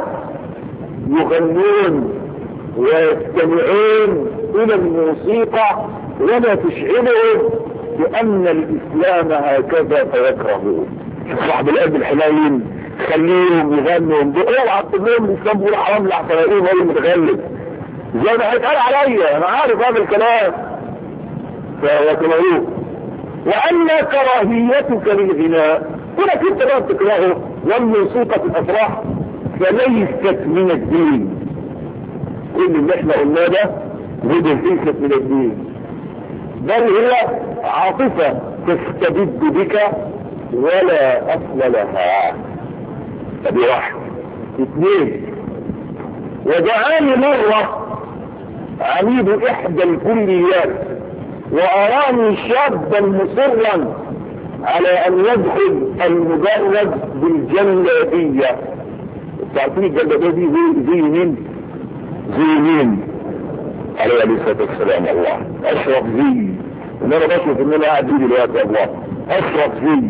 يغنون ويستمعون الى الموسيقى ولا تشعرهم بأن الإسلام هكذا فيكرهوه. صاحب القلب الحنين خليهم يغنوا وينبقوا اوعى تقول لهم الإسلام بيقول حرام العفراءين هو المتغلب زي ما هيتقال عليا، أنا عارف هذا الكلام. فيكرهوه. وأن كراهيتك للغناء كنت انت بقى بتكرهه والموسيقى في الأفراح فليست من الدين. كل اللي احنا قلناه ده ودي ليست من الدين، بل هي عاطفة تستبد بك ولا أصل لها. ادي واحد. اثنين، ودعاني مرة عميد إحدى الكليات وأراني شابا مصرا على أن يدخل المدرج بالجلابية. تعرفين الجلابية دي زي زي مين؟ زي مين؟ عليه الصلاة والسلام. الله أشرف زي، إن أنا بشوف إن أنا قاعد دي دلوقتي. الله أشرف زي.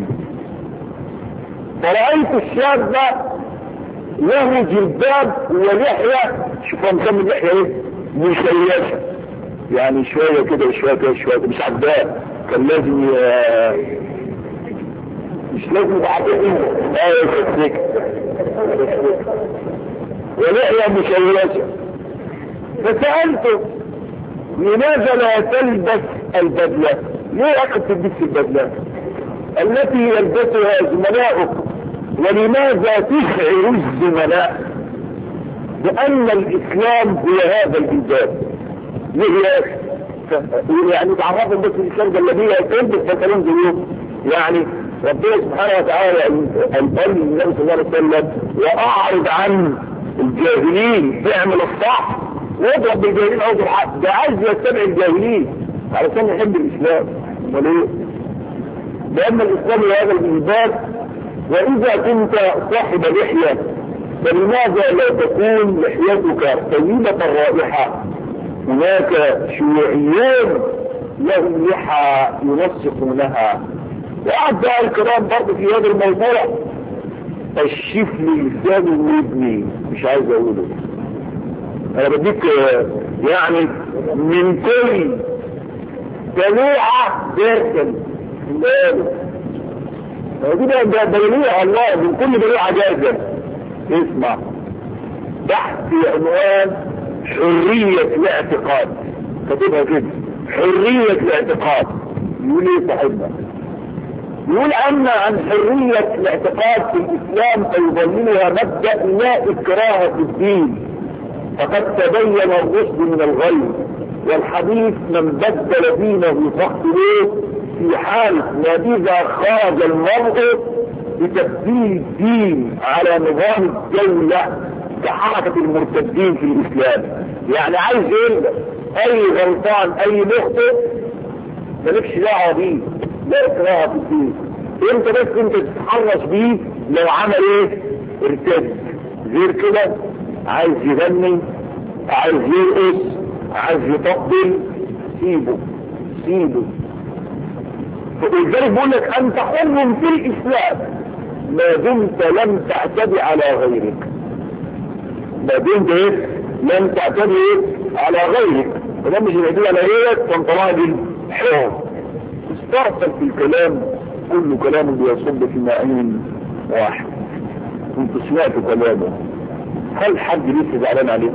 فرأيت الشاب له جلباب ولحية، شوفوا مسمي اللحية إيه؟ مشيشة، يعني شوية كده وشوية كده وشوية كده، مش عبدال. كان لازم ي... مش لازم يبعثين ايه تسلك ولحية مشيشة. فسألته لماذا لا تلبس البدلة؟ ليه أخذ تلبس البدلة التي يلبسها زملاؤك؟ ولماذا تشعر الزملاء بأن الإسلام هو هذا الإنجاب؟ ليه يا أخي؟ يعني تعرفوا بس الإسلام جلبية تلبس بنطلون زيهم. يعني ربنا سبحانه وتعالى قال للنبي صلى الله عليه وسلم وأعرض عن الجاهلين اعمل الصح واضرب بالجاهلين او بالحق. ده عايز يتبع الجاهلين علشان يحب الإسلام. امال ايه؟ لأن الإسلام هذا الإنجاب. وإذا كنت صاحب لحية فلماذا لا تكون لحيتك طيبة الرائحة؟ هناك شيوعيون لهم لحى ينسقونها. وقعد بقى الكلام برضه في هذا الموضوع الشفل لسانه وابني مش عايز اقوله. انا بديك يعني من كل دليعة جاكل دي بقى دليعة الله من كل دليعة جاكل. اسمع تحت عنوان حرية الاعتقاد، كتبها كده حرية الاعتقاد. يقول ايه صاحبنا؟ يقول أن عن حرية الاعتقاد في الإسلام فيضمنها مبدأ لا إكراه في الدين، فقد تبين الرشد من الغي، والحديث من بدل دينه فاقتلوه في حال ما إذا خرج المرء بتبديل الدين على نظام الدولة كحركة المرتدين في الإسلام. يعني عايز يقول أي غلطان أي مخطئ مالكش دعوة بيه، لا إكراه في الدين. انت بس انت تتحرش بيه لو عمل ايه؟ ارتد. غير كده عايز يغني، عايز يرقص، عايز يطبل، سيبه سيبه. فلذلك بقول لك انت حر في الاسلام ما دمت لم تعتدي على غيرك. ما دمت ايه؟ لم تعتدي ايه؟ على غيرك. فده مش يعتدي على غيرك فانت راجل حر. استرسل في الكلام، كل كلام بيصب في معين واحد. كنت سمعت كلامه. هل حد لسه زعلان عليه؟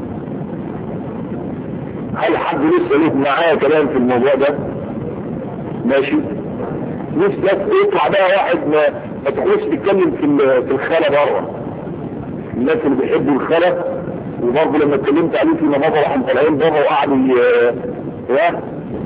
هل حد لسه ليه معاه كلام في الموضوع ده؟ ماشي. لسه يطلع بقى واحد ما, ما تخلص تتكلم في في الخلا بره. الناس اللي بيحبوا الخلا وبرضه لما اتكلمت عليه في مناظر راحوا طالعين بره وقعدوا يا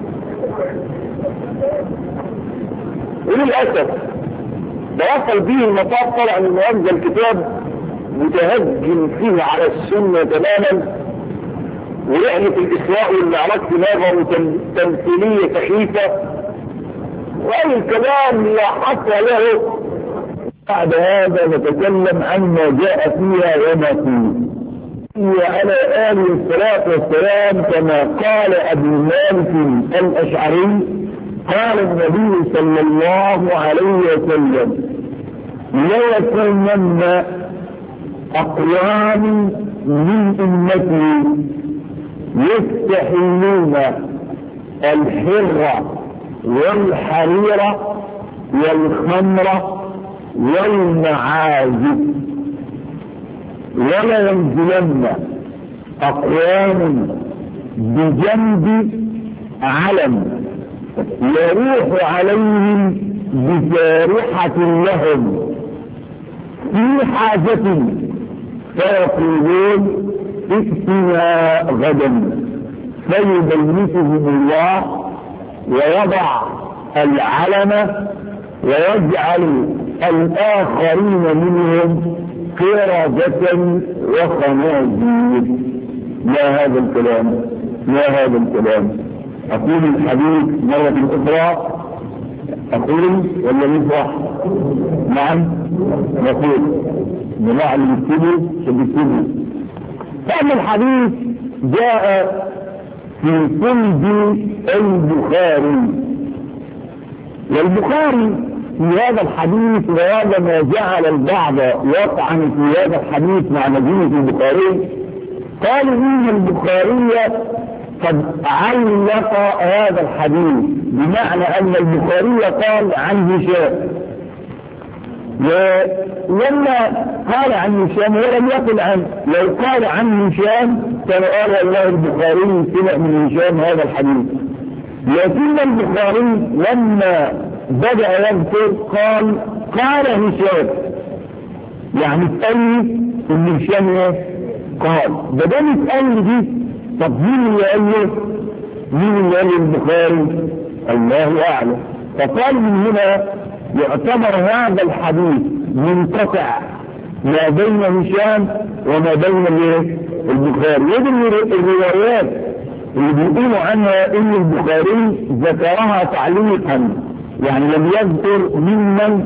وللأسف بوصل به المطاف. طلع من أنزل كتاب متهجم فيه على السنة تماما، ورحلة الإسراء والمعراج في نظر تمثيلية سخيفة، وأي الكلام لا حصر له. بعد هذا نتكلم عما جاء فيها وما فيه. وعلى آله الصلاة والسلام كما قال أبو مالك الأشعري قال النبي صلى الله عليه وسلم لا يكونن أقوام من أمتي يستحلون الحر والحريرة والخمرة والمعازف. ولا ينزلن أقوام بجنب علم يروح عليهم بجارحة لهم في حاجة فيقولون ائتنا غدا، فيبلسهم الله ويضع العلم ويجعل الآخرين منهم قردة وخنازير. ما هذا الكلام؟ ما هذا الكلام؟ أقول الحديث مرة أخرى، أقول ولا نفرح؟ نعم نقول جماعة اللي بيكتبوا بيكتبوا. فأما الحديث جاء في كتب البخاري، والبخاري في هذا الحديث، وهذا ما جعل البعض يطعن في هذا الحديث مع مدينة البخاري، قالوا إن البخاري قد علق هذا الحديث، بمعنى أن البخاري قال عن هشام، ولما قال عن هشام ولم يقل عن، لو قال عن هشام كان قال الله البخاري سمع من هشام هذا الحديث، لكن البخاري لما بدأ يذكر قال قال هشام، يعني تألي ان هشام قال، بدل تألي دي طب مين اللي قال له؟ مين اللي قال البخاري؟ الله اعلم. فقال من هنا يعتبر هذا الحديث منقطع ما بين هشام وما بين البخاري. ودي الروايات اللي بيقولوا عنها ان البخاري ذكرها تعليقا، يعني لم يذكر ممن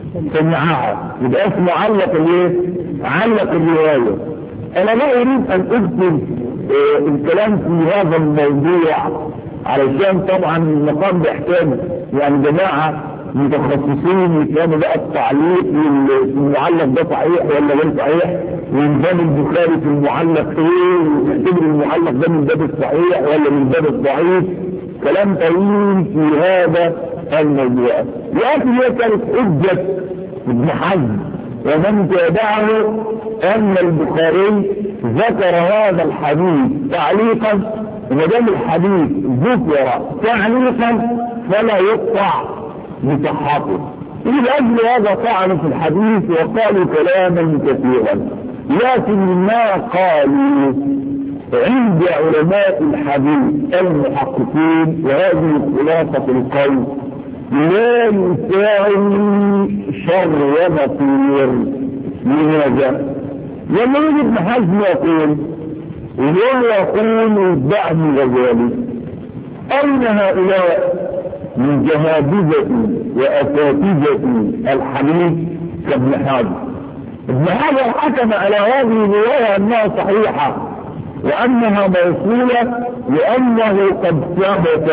سمعها، يبقى اسمه علق الايه؟ علق الروايه. انا لا اريد ان اذكر إيه الكلام في هذا الموضوع، علشان طبعا المقام بيحتاج يعني جماعه متخصصين يكونوا بقى التعليق المعلق ده صحيح ولا غير صحيح، وينزل البخاري في المعلق ايه، ويعتبر المعلق ده من باب الصحيح ولا من باب الضعيف. كلام طويل في هذا الموضوع، لكن هي كانت حجة ابن حزم ومن تابعه ان البخاري ذكر هذا الحديث تعليقا، وما دام الحديث ذكر تعليقا فلا يقطع بصحته. لأجل هذا طعنوا في الحديث وقالوا كلاما كثيرا، لكن ما قالوا عند علماء الحديث المحققين، وهذه خلاصة القول، لا يساوي شر وبطير. لماذا؟ لما يجي ابن حزم يقول وهو يقول الدعم الغزالي أين هؤلاء من جهابذة وأساتذة الحديث كابن حزم؟ ابن حزم حكم على هذه الرواية أنها صحيحة وأنها موصولة، لأنه قد ثبت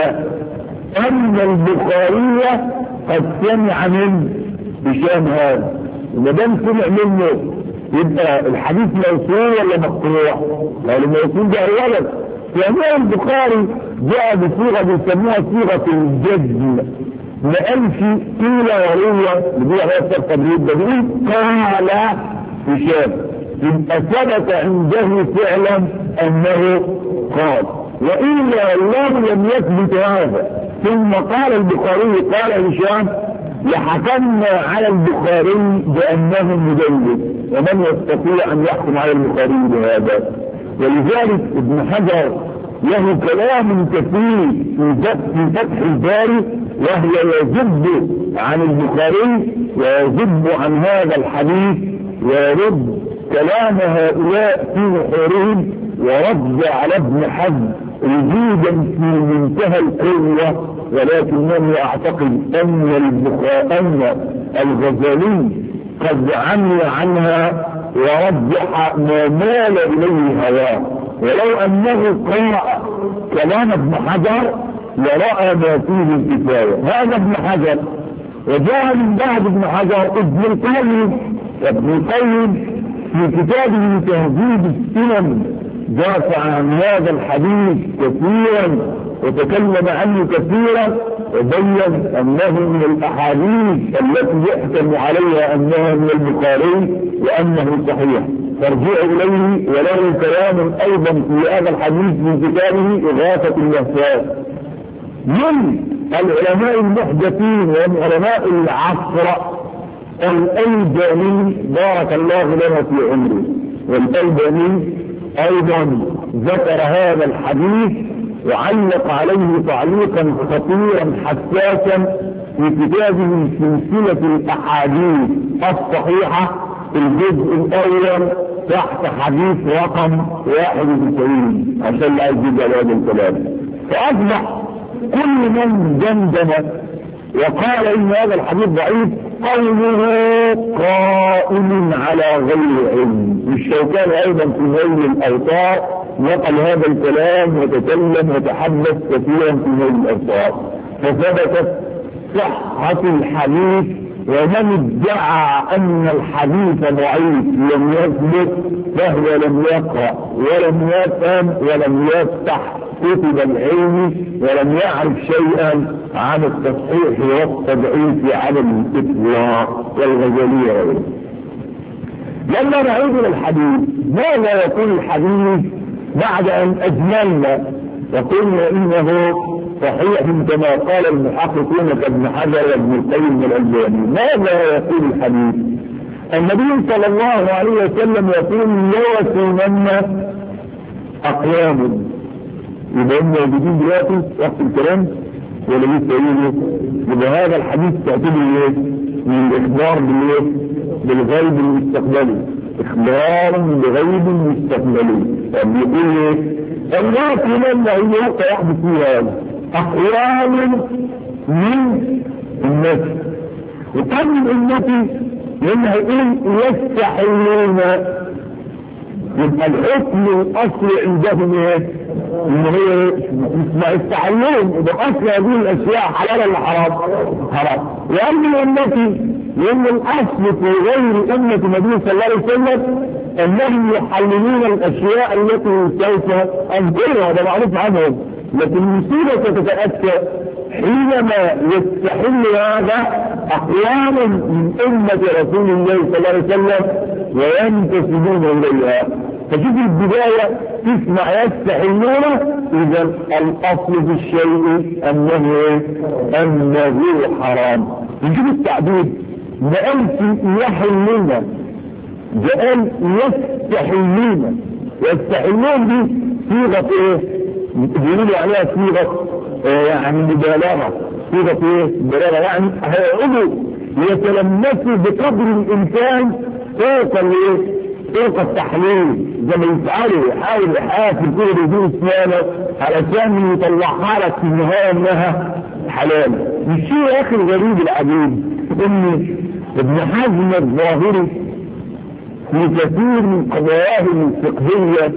أن البخاري قد سمع من هشام هذا، وما دام سمع منه يبقى الحديث موصول ولا مقطوع؟ يعني موصول ده أولا. ثانيا البخاري جاء بصيغة بيسموها صيغة الجزم، ما قالش قيل وروى اللي هو هذا التبريد ده، بيقول قال هشام، يبقى ثبت عنده فعلا أنه قال. وإلا الله لم يثبت هذا ثم قال البخاري قال هشام لحكمنا على البخاري بأنه مجلد، ومن يستطيع أن يحكم على البخاري بهذا؟ ولذلك ابن حجر له كلام كثير في فتح الباري، وهو يذب عن البخاري ويذب عن هذا الحديث ويرد كلام هؤلاء في محورهم، ورد على ابن حزم وجودا في منتهى القوة. ولكنني اعتقد ان البخاري ان الغزالي قد عمي عنها ورجح ما مال اليه هواه، ولو انه قرأ كلام ابن حجر لرأى ما فيه الكفاية. هذا ابن حجر، وجاء من بعد ابن حجر ابن القيم، ابن القيم في كتابه تهذيب السنن دافع عن هذا الحديث كثيرا، وتكلم عنه كثيرا وبين أنه من الأحاديث التي يحكم عليها أنها من البخاري وأنه صحيح، فارجعوا إليه. وله كلام أيضا في هذا الحديث من كتابه إغاثة اللهفان. من العلماء المحدثين ومن علماء العصر الألباني بارك الله لنا في عمره، والألباني أيضا ذكر هذا الحديث وعلق عليه تعليقا خطيرا حساسا في كتابه سلسلة الأحاديث الصحيحة في الجزء الأول تحت حديث رقم واحد وتسعين عشان لا يزيد على هذا الكلام. فأصبح كل من جندم وقال إن هذا الحديث ضعيف قوله قائم على غير علم. الشوكاني أيضا في نيل الأوطار نقل هذا الكلام وتكلم وتحدث كثيرا في نيل الأوطار، فثبتت صحة الحديث. ومن ادعى أن الحديث ضعيف لم يثبت فهو لم يقرأ ولم يفهم ولم يفتح كتب العلم ولم يعرف شيئا عن التصحيح والتضعيف على الإطلاق والغزالية غيره. لما نعود إلى الحديث، ماذا يقول الحديث بعد أن أجملنا وقلنا إنه صحيح كما قال المحققون كابن حجر وابن القيم والألباني؟ ماذا يقول الحديث؟ النبي صلى الله عليه وسلم يقول يوسمن أقوام. يبقى هم موجودين دلوقتي وقت الكلام ولا لسه يقولوا؟ يبقى هذا الحديث تعتبر ايه؟ من الإخبار بالايه؟ بالغيب المستقبلي، إخبار بغيب مستقبلي. طب يقول ايه؟ الله كمان هي وقت يحدث فيها أقوام من الناس. وقبل الأمة لأنه يقول يستحلون، يبقى الحكم الأصلي عندهم ايه؟ إن هي ما يستحلون. يبقى أصل هذه الأشياء حلال ولا حرام؟ حرام. وقبل الأمة لأن الأصل في غير أمة النبي صلى الله عليه وسلم أنهم يحللون الأشياء التي سوف أذكرها، هذا معروف عنهم. لكن المصيبة تتأتى حينما يستحل هذا أقوام من أمة رسول الله صلى الله عليه وسلم وينتسبون إليها. فشوف البداية تسمع يستحلون، إذا الأصل في الشيء أنه أنه حرام. نشوف التعبير بأنت يحلون بأن يستحلون. يستحلون دي صيغة ايه؟ بيقولوا عليها صيغة اه يعني مبالغة، صيغة ايه؟ مبالغة يعني هيقولوا يتلمسوا بقدر الإمكان فوق الايه؟ فوق التحليل، زي ما يفعلوا يحاول يحافل كل بدون اسنانه علشان يطلعها لك في النهاية انها حلال. الشيء يا اخي الغريب العجيب ان ابن حزم الظاهري في كثير من قضاياهم الفقهية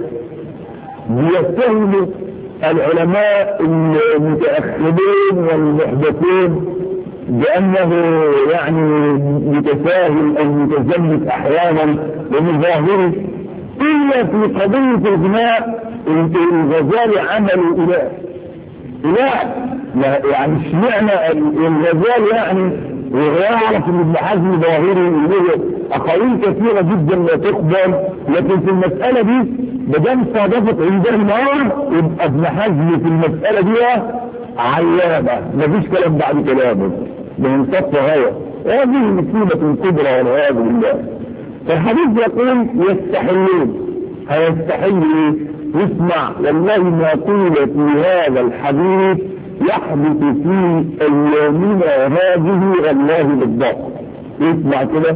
بيتهم العلماء المتأخرين والمحدثين بأنه يعني متساهل أو متزمت أحيانا من ظاهره، إلا في قضية الإجماع الغزالي عملوا إله إله يعني اشمعنى الغزالي يعني ويعرف ان ابن حزم ظاهري له اقاويل كثيره جدا لا تقبل، لكن في المساله دي مادام صادفت عنده النار يبقى ابن حزم في المساله دي علامه مفيش كلام بعد كلامه بمنصف هوى. هذه مصيبه كبرى والعياذ بالله. فالحديث يقول يستحلون. هيستحل ايه؟ اسمع والله ما قيل في هذا الحديث يحدث في ايامنا هذه والله بالضبط. اسمع كده،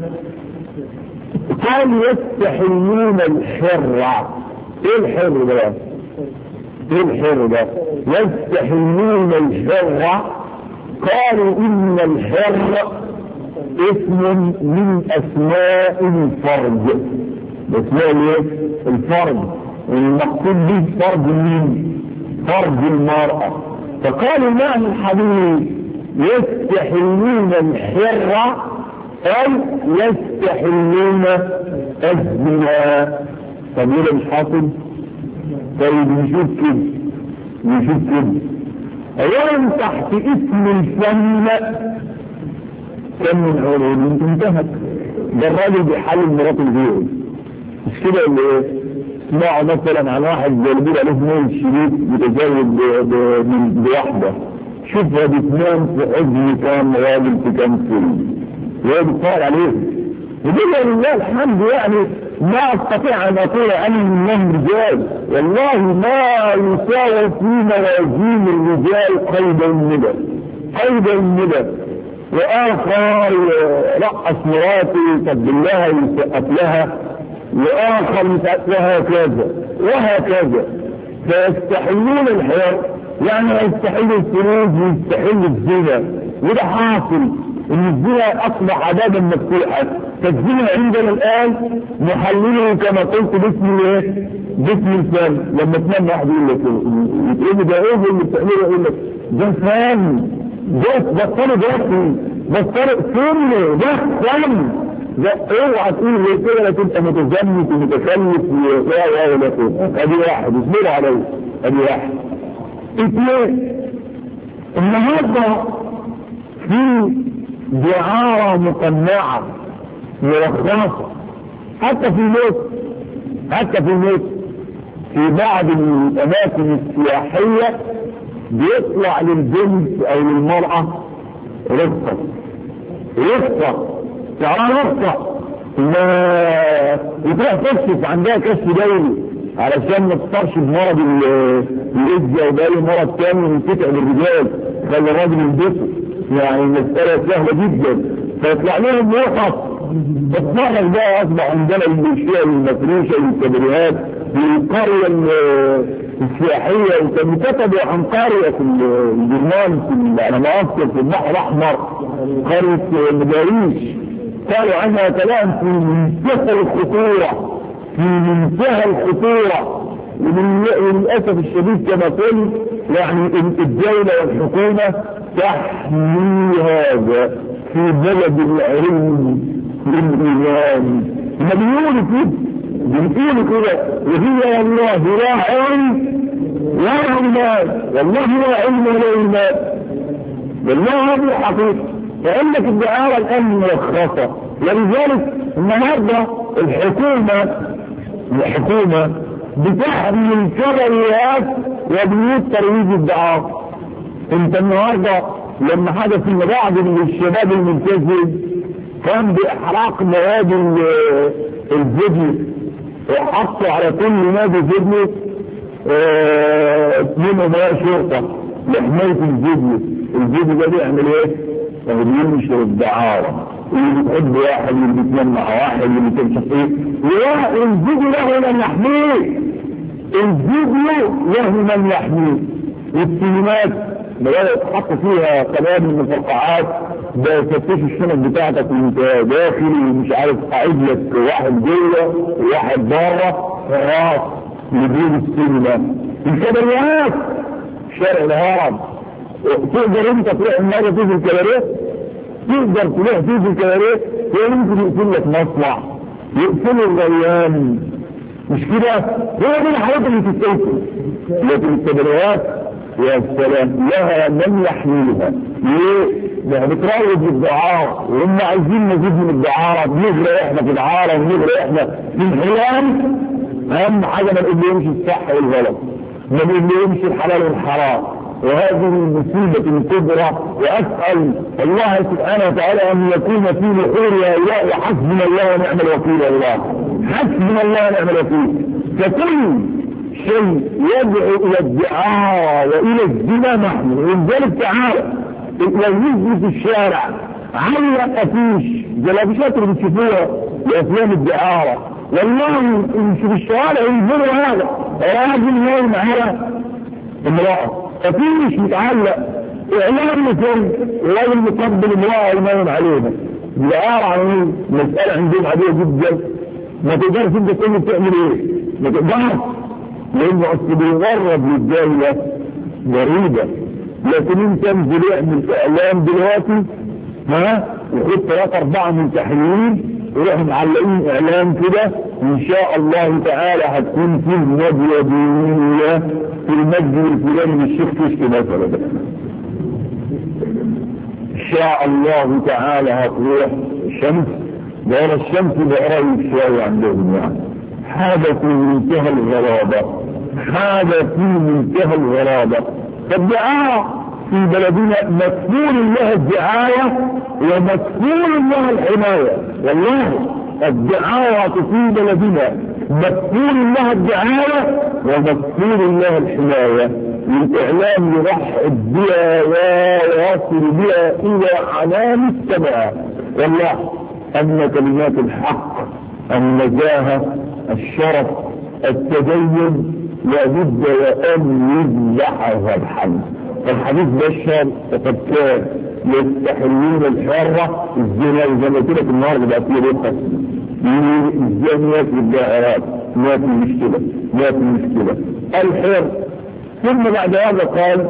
قال يستحلون الحر. ايه الحر ده؟ ايه الحر ده؟ يستحلون الحر. قالوا ان الحر اسم من اسماء الفرد. اسماء ايه؟ الفرد. المقصود به فرد مين؟ فرد المرأة. فقالوا معنى الحديث يستحلون الحر أي يستحلون الزنا. طب ليه مش حاصل؟ طيب نشوف كده نشوف كده اولا تحت اسم الفن كم من علوم انتهت. ده الراجل بيحلل مرات الغير مش كده اللي ايه؟ اسمعوا مثلا عن واحد زي اللي بيقول عليه اثنين شريك متزوج بواحده، شوفها بتنام في حجم كام راجل في كام سن وهو بيتصور عليه. وده لله الحمد يعني ما استطيع ان اقول ان منهم رجال والله ما يساوي في موازين الرجال قيد الندى قيد الندى. واخر رقص مراته يسبل لها يسقف لها، واخر يسقف لها كذا وهكذا، فيستحلون الحياه يعني يستحلوا الفلوس ويستحلوا الزنا. وده حاصل ان الزنا اصبح عذابا مفتوحا. فالزنا عندنا الان نحلله كما قلت باسم ايه؟ باسم الفن. لما تنام واحد يقول لك يقول ده ايه اللي بتعمله؟ يقول لك ده فن، ده بطلوا دلوقتي بطلوا فن، ده فن. ده اوعى تقول زي كده لا تبقى متزمت ومتخلف ولا ولا ولا كده. ادي واحد اصبروا عليه. ادي واحد. اثنين، النهارده في دعارة مقنعة مرخصة حتى في مصر، حتى في مصر في بعض الأماكن السياحية بيطلع للبنت أو للمرأة رفقة رفقة تعالى رفقة ما يتروح تكشف عندها كشف دولي علشان ما تصارش بمرض الإيدز أو بأي مرض تاني ينفتح للرجال خلي الراجل يلبسه. يعني المسألة سهلة جدا. فيطلع لهم رخص. اتفرج بقى اصبح عندنا المنشئة والمفروشة والكبريات والقرية السياحية وكانوا كتبوا عن قرية في الجرمان في على مصر في البحر الأحمر قرية مداريش قالوا عنها كلام في منتهى الخطورة في منتهى الخطورة. وللأسف الشديد كما قلت يعني الدولة والحكومة تحمي هذا في بلد العلم والإيمان. ما بيقولوا كده بيقولوا كده وهي والله لا علم ولا إيمان، والله لا علم ولا إيمان، والله هذه الحقيقة. فإنك الدعارة الآن مرخصة. ولذلك النهارده الحكومة الحكومة بتحمي الكبريات وبيوت ترويج الدعارة. انت النهارده لما حدث ان بعض الشباب الملتزم كان باحراق مواد الفيديو وحطوا على كل نادي فيديو اثنين امراء شرطه لحمايه الفيديو. الفيديو ده بيعمل ايه؟ بينشر الدعاره. اللي بتحب واحد اللي بيتنم مع واحد اللي بتمسك ايه؟ الفيديو له من يحميه. الفيديو له من يحميه. والسينمات بدأت تحط فيها كلام من المفرقعات بيفتشوا الشنط بتاعتك وانت داخل ومش عارف قاعد لك واحد جوه وواحد بره خلاص لدين السينما. الكباريات شارع الهرم تقدر انت تروح النهارده تيجي الكباريه؟ تقدر تروح تيجي الكباريه؟ يمكن يقفل لك مصنع يقفلوا الغيان مش كده؟ هو دي الحاجات اللي تتقفل. لكن الكباريات يا سلام لها من يحملها. ليه؟ ده بتروج بالدعارة وهم عايزين نزيد من الدعارة. بنغرق احنا في الدعارة ونغرق احنا في الحلال. اهم حاجة ما نقولهمش الصح والغلط، ما نقولهمش الحلال والحرام. وهذه المصيبة الكبرى. واسأل الله سبحانه وتعالى ان يكون في نحور هؤلاء وحسبنا الله ونعم الوكيل. الله حسبنا الله ونعم الوكيل. فكل شيء يدعو الى الدعارة والى الزنا محمل. ولذلك تعالى لو نزل في الشارع علق افيش جلابيشات اللي بتشوفوها لافلام الدعارة والله يمشي في الشوارع ينزلوا هذا راجل نايم على امرأة افيش متعلق اعلان مثل راجل مقبل امرأة ونايم عليها. الدعارة عن مسألة عندهم عادية جدا. ما تقدرش انت تقول تعمل ايه؟ ما تقدرش لانه اصل بيغرب للدولة غريبة. لكن انت انزل اعمل اعلام دلوقتي ها وخد ثلاثة اربعة من تحليل ويروحوا معلقين اعلام كده ان شاء الله تعالى هتكون في ندوة دينية في المسجد الفلاني للشيخ كشك مثلا، ان شاء الله تعالى هتروح الشمس دور الشمس بقريب شوية عندهم يعني. هذا في منتهى الغرابة، هذا في منتهى الغرابة. فالدعاء في بلدنا مكفول لها الدعاية ومكفول لها الحماية، والله الدعاية في بلدنا مكفول لها الدعاية ومكفول لها الحماية. الإعلام يرحب بها ويصل بها إلى عنان السماء. والله أن كلمات الحق، النزاهة، الشرف، التدين لابد وأن يذبح ذبحا. الحديث بشر فقد كان يستحلون الحرة الزنا، زي ما قلت لك النهارده بقى فيه رخص الزانيات والدائرات، ما في مشكلة ما في مشكلة الحر. ثم بعد هذا قال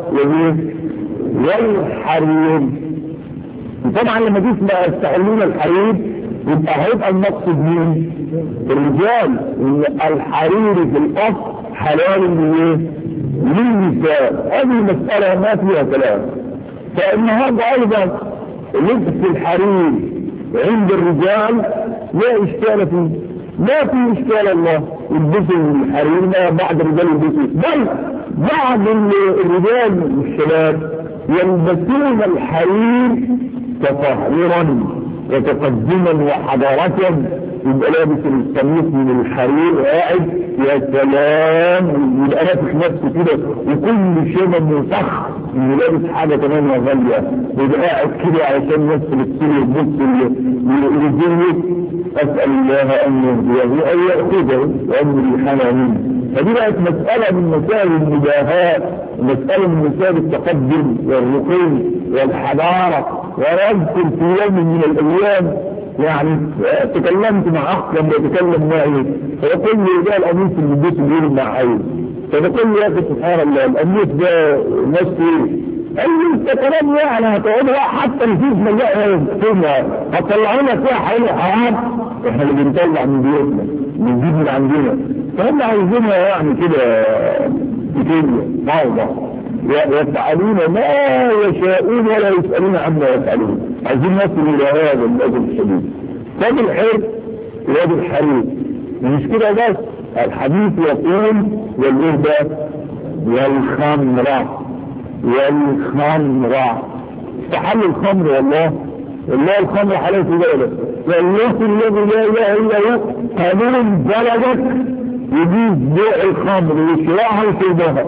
والحرير. طبعا لما تسمع يستحلون الحرير يبقى هيبقى المقصد مين؟ الرجال. الحرير في الاصل حلال للنساء، هذه المسألة ما فيها كلام. فالنهارده ايضا لبس الحرير عند الرجال لا اشكال فيه، ما في اشكال. الله يلبسوا الحرير، ما بعض الرجال يلبسوا، بل بعض الرجال والشباب يلبسون الحرير تطهرا وتقدما وحضارة. يبقى لابس القميص من الحرير وقاعد يا سلام، يبقى نافخ نفسه كده وكل شيء منفخ انه لابس حاجه كمان غاليه، يبقى قاعد كده علشان الناس تبص يبص للجنة. اسال الله ان يهديه وان ياخذه وان يحنى منه. فدي بقت مساله من مسائل المباهاه، مساله من مسائل التقدم والرقي والحضاره. وانا اذكر في يوم من الايام يعني تكلمت مع اخ لما يتكلم معي فيقول لي ده القميص اللي بيلبسه بيقول مع عين، فبقول له يا اخي سبحان الله القميص ده نفسه قال لي انت كلام يعني هتقعد حتى الفيس مليان فيها هتطلعوا لنا فيها حلو حرام، احنا اللي بنطلع من بيوتنا بنجيب من عندنا، فهم عايزينها يعني كده كتير موضع يفعلون ما يشاءون ولا يسألون عما يفعلون. عايزين نصل الى هذا الأجل الشديد. طب الحر واد الحرير مش كده بس، الحديث يقول والإهدى والخمرة والخمرة استحل الخمر. والله والله الخمر حلال في ذلك، والله الذي لا اله الا هو قانون بلدك يجيز بيع الخمر وشراءها وشربها،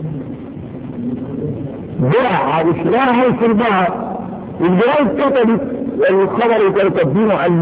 بيعها وشراءها وشربها. الجرايد كتبت الخبر اللي كانوا كاتبينه عن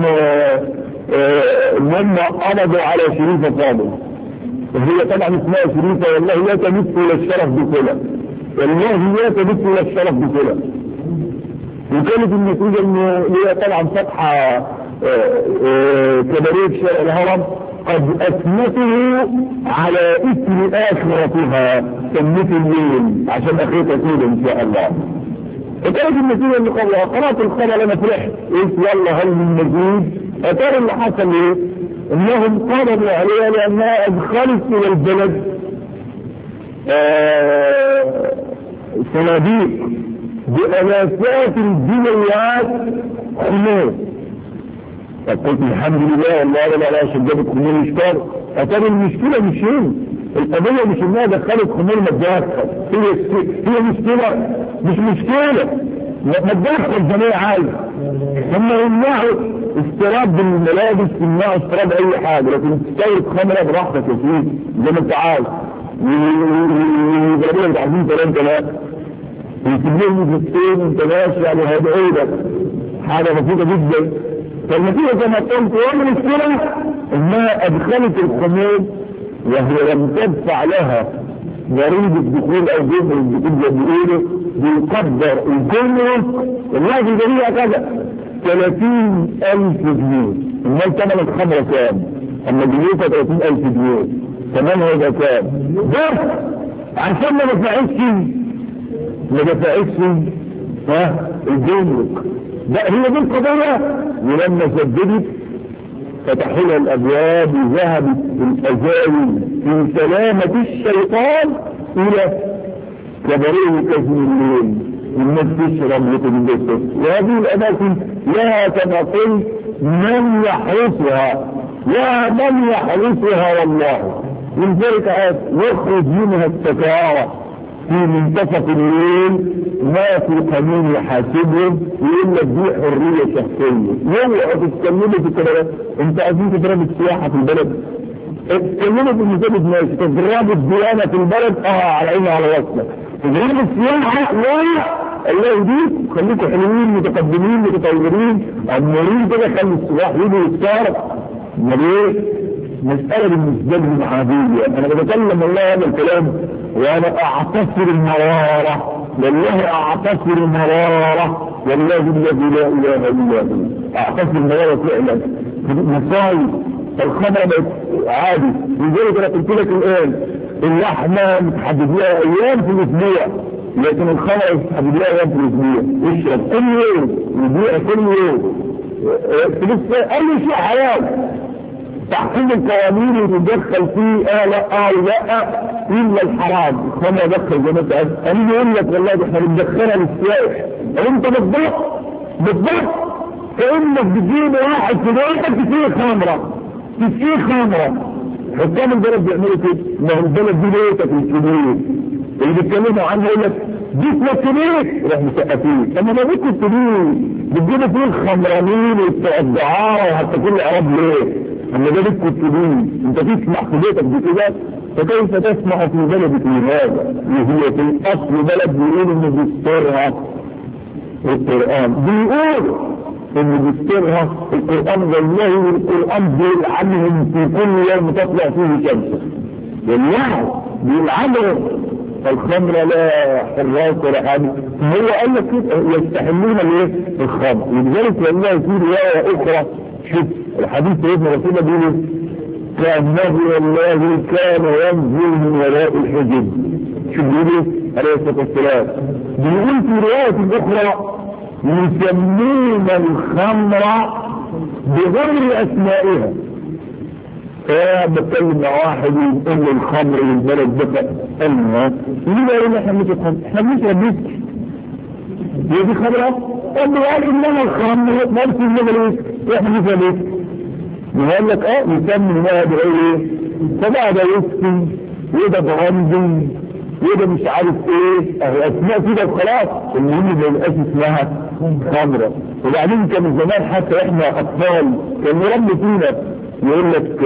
ان قبضوا على شريفه فاضل، وهي طبعا اسمها شريفه والله لا تمت الى الشرف بصله، والله لا تمت الى الشرف بصله. وكانت النتيجه انه هي طبعا فتحه كباريه شارع الهرم قد اثنته على اسم اخرتها، سميت الليل عشان اخرتها كده ان شاء الله. فكانت النتيجه اللي قبلها قرات الخبر انا فرحت قلت يلا هل من مزيد. فترى اللي حصل ايه؟ انهم قبضوا عليها لانها ادخلت الى البلد صناديق بآلافات الجنيهات خمور. فقلت الحمد لله والله ولا لا شجبت خمور يشتر. فترى المشكله مش هنا، القضيه مش انها دخلت خمور متدخل، هي هي مشكله مش مشكله ما تدخل جميع عايز. هم يمنعوا استيراد الملابس، يمنعوا استيراد اي حاجه، لكن تستورد خمره براحتك يا سيدي زي ما انت عايز. يضربوا لك عايزين كلام ثلاثه ويسيب لهم مجلسين وانت ماشي يعني هيدعوا لك حاجه بسيطه جدا. فالنتيجه زي ما قلت هو المشكله انها ادخلت الخمور وهي لم تدفع لها ضريبه الدخول او جزء الدخول زي ما بيقولوا، بيقدر الجمرك والله في جميع كذا ثلاثين ألف جنيه. امال ثمن الخمره كام؟ اما جنيتها ثلاثين ألف جنيه، ثمنها يبقى كام؟ بس عشان ما دفعتش ما دفعتش ها الجمرك. ده هي دي القضيه. ولما سددت فتحوا لها الابواب وذهبت الازاوي في سلامة الشيطان الى كبريه كثير الليل الناس تشرب وتنبسط. وهذه الاماكن لها كما قلت من يحرسها، لا من يحرسها والله. من ذلك يخرج منها السكارى في منتصف الليل ما في قانون يحاسبهم ويقول لك دي حريه شخصيه. يوعوا تتكلموا في كده، انت عايزين تضربوا السياحه في البلد، اتكلموا في المساجد ماشي، تضربوا الديانه في البلد اه على عيني على راسنا، تضربوا السياحه لا الله يهديك، خليكم حلوين متقدمين متطورين عمالين كده، خلي السياح يجوا يتصاروا. امال ايه؟ مسألة بالنسبة لي عادية. أنا بتكلم والله هذا الكلام وأنا أعتصر المرارة، والله أعتصر المرارة، والله الذي لا إله إلا هو أعتصر المرارة فعلا. مصايب الخمرة بقت عادي. لذلك أنا قلت لك الآن اللحمة متحدد لها أيام في الأسبوع، لكن الخمرة متحدد لها أيام في الأسبوع. اشرب كل يوم وبيع كل يوم، لسه أي شيء حياة. تحكيم القوانين وتدخل فيه اه لا اه لا الا الحرام. الخمر دخل زي ما انت عايز، انا بقول لك والله ده احنا بندخلها للسائح، وانت بالضبط بالضبط كانك بتجيب واحد في بيتك فيه خمره فيه خمره. حكام البلد بيعملوا كده، ما هو البلد دي بيتك الكبير اللي بيتكلموا عنه يقول لك جسمك كبير يروح مسقفين. اما ما بيتك الكبير بتجيبوا فيه الخمرانين وبتوع الدعاره وهتاكل العرب ليه؟ أما ده بيتك الكبير انت تسمع في بيتك بكده، فكيف تسمع في بلدك لهذا؟ وهي في الاصل بلد بيقول انه بيسترها القرآن، بيقول انه بيسترها القرآن. والله القرآن بيلعنهم في كل يوم تطلع فيه شمس، والله بيلعنهم. الخمر لا حراس ولا حاجه، هو قال لك كده يستحلون الايه؟ الخمر. لذلك والله في روايه اخرى، شوف الحديث سيدنا رسول الله بيقول كأنه والله كان ينزل من وراء الحجب. شوف بيقول عليه الصلاه والسلام، بيقول في روايه اخرى يسمون الخمر بغير اسمائها. فقاعد بتكلم مع واحد يقول له الخمر والبلد ده قالنا ليه يقول احنا بنشرب خمر؟ احنا بنشرب ويسكي. هي دي خمره؟ قال له قال انما الخمر نفس النمر احنا بنشرب ويسكي. يقول لك اه يسمي ما بيقول ايه؟ فبقى ده ويسكي وده براندي وده مش عارف ايه، اهي اسماء كده خلاص. المهم ما يبقاش اسمها خمره. وبعدين كان زمان حتى احنا اطفال كان يربي فينا يقول لك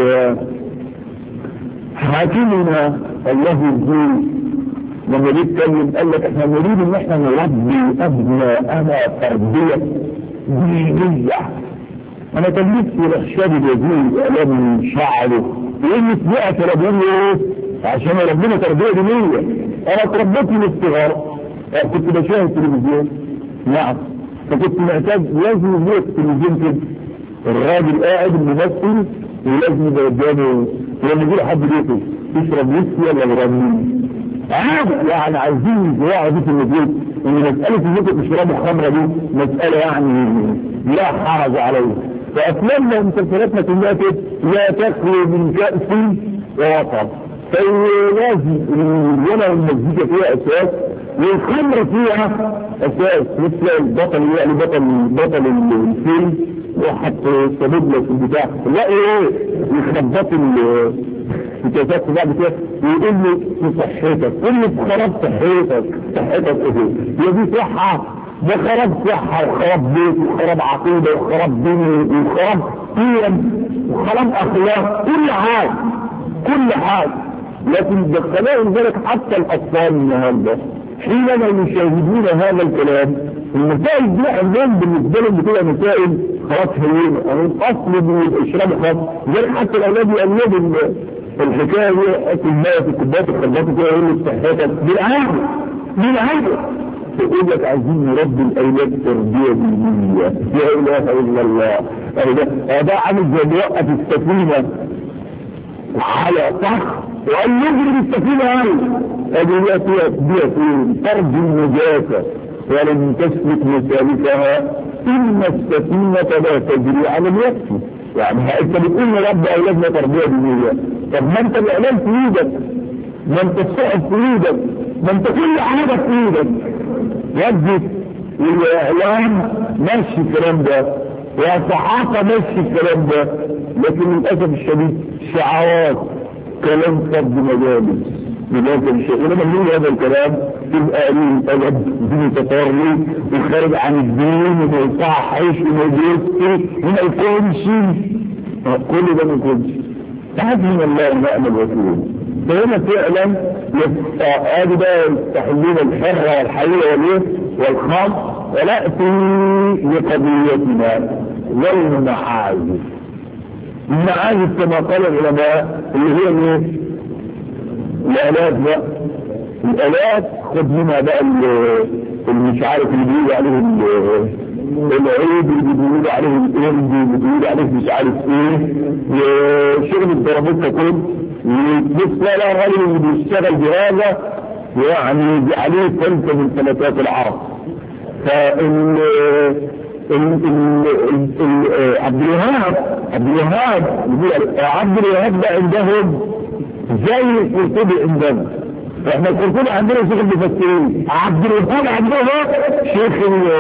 حاكمنا الله يرضيه لما جه يتكلم قال لك احنا نريد ان احنا نربي ابناءنا تربيه دينيه. انا كان نفسي رشاد اليزيد قلم شعره يقول لي سمعت ربنا ايه عشان ربنا تربيه دينيه. انا اتربيت من الصغر، كنت بشاهد تلفزيون نعم، فكنت محتاج لازم يجي التلفزيون كده الراجل قاعد الممثل ولازم يبقى قدامه لما يجي له حد بيته يشرب ويسكي ولا برامين عادي. يعني عايزين يزرعوا دي في البيت ان مساله انكم تشربوا خمره دي مساله يعني لا حرج عليه. فافلامنا ومسلسلاتنا كلها كده لا تخلو من كأس ووطن. فلازم الغنى والمزيكا فيها اساس والخمر فيها اساس. مثل البطل يعني بطل بطل الفيلم وحط صديق له في البتاع لا ايه يخبط الكاسات في بعض كده ويقول له في صحتك، قول له في خراب صحتك. صحتك ايه؟ هي دي صحه؟ ده خراب صحه وخراب بيت وخراب عقيده وخراب دين وخراب قيم وخراب اخلاق، كل حاجه كل حاجه. لكن دخلوا ذلك حتى الاطفال النهارده حينما يشاهدون هذا الكلام المسائل دي عندهم بالنسبه لهم بتبقى مسائل خلاص هينه. يعني الاصل بالاشراب خلاص، غير حتى الاولاد يقلدوا الحكايه دي اكل ماء في كوبايات الخلاط كده يقول له صحتك بالعقل بالعقل. يقول لك عايزين نربي الاولاد تربيه دينيه. لا اله الا الله. هذا عامل زي بيوقف السفينه على صخر وقال يجري بالسفينه هاي ادي بيها فين؟ ترجو النجاسه ولم تسلك مسالكها ان السفينه لا تجري على اليأس. يعني انت بتقول يا رب اولادنا تربيه دينيه، طب ما انت الاعلام في ايدك، ما انت الصحف في ايدك، ما انت كل حاجه في ايدك. يجب والاعلام ماشي الكلام ده، والصحافه ماشي الكلام ده، لكن للاسف الشديد شعارات كلام فرد مجالس للاسف الشديد. ولما نقول هذا الكلام تبقى قليل ادب متطرف وخارج عن الدين وما يصحش وما يجوزش وما يكونش، كل ده ما يكونش. حسبنا الله ونعم الوكيل. فهنا فعلا ادي بقى يستحلون الحره والحريه والايه والخمر، وناتي لقضيتنا والمعازف. المعازف كما قال العلماء اللي هي الايه؟ الالات بقى. الالات خد منها بقى اللي مش عارف اللي بيقولوا عليه العيد، اللي بيقولوا عليه الارض، اللي بيقولوا عليه مش عارف ايه، شغل الضربات كله. بس لا لا الراجل اللي بيشتغل بهذا يعني عليه فلسفه من فلسفات العرب. فال عبد الوهاب عبد الوهاب عبد الوهاب ده عندهم زي القرطبي عندنا. احنا القرطبي عندنا شيخ المفسرين، عبد الوهاب عندهم شيخ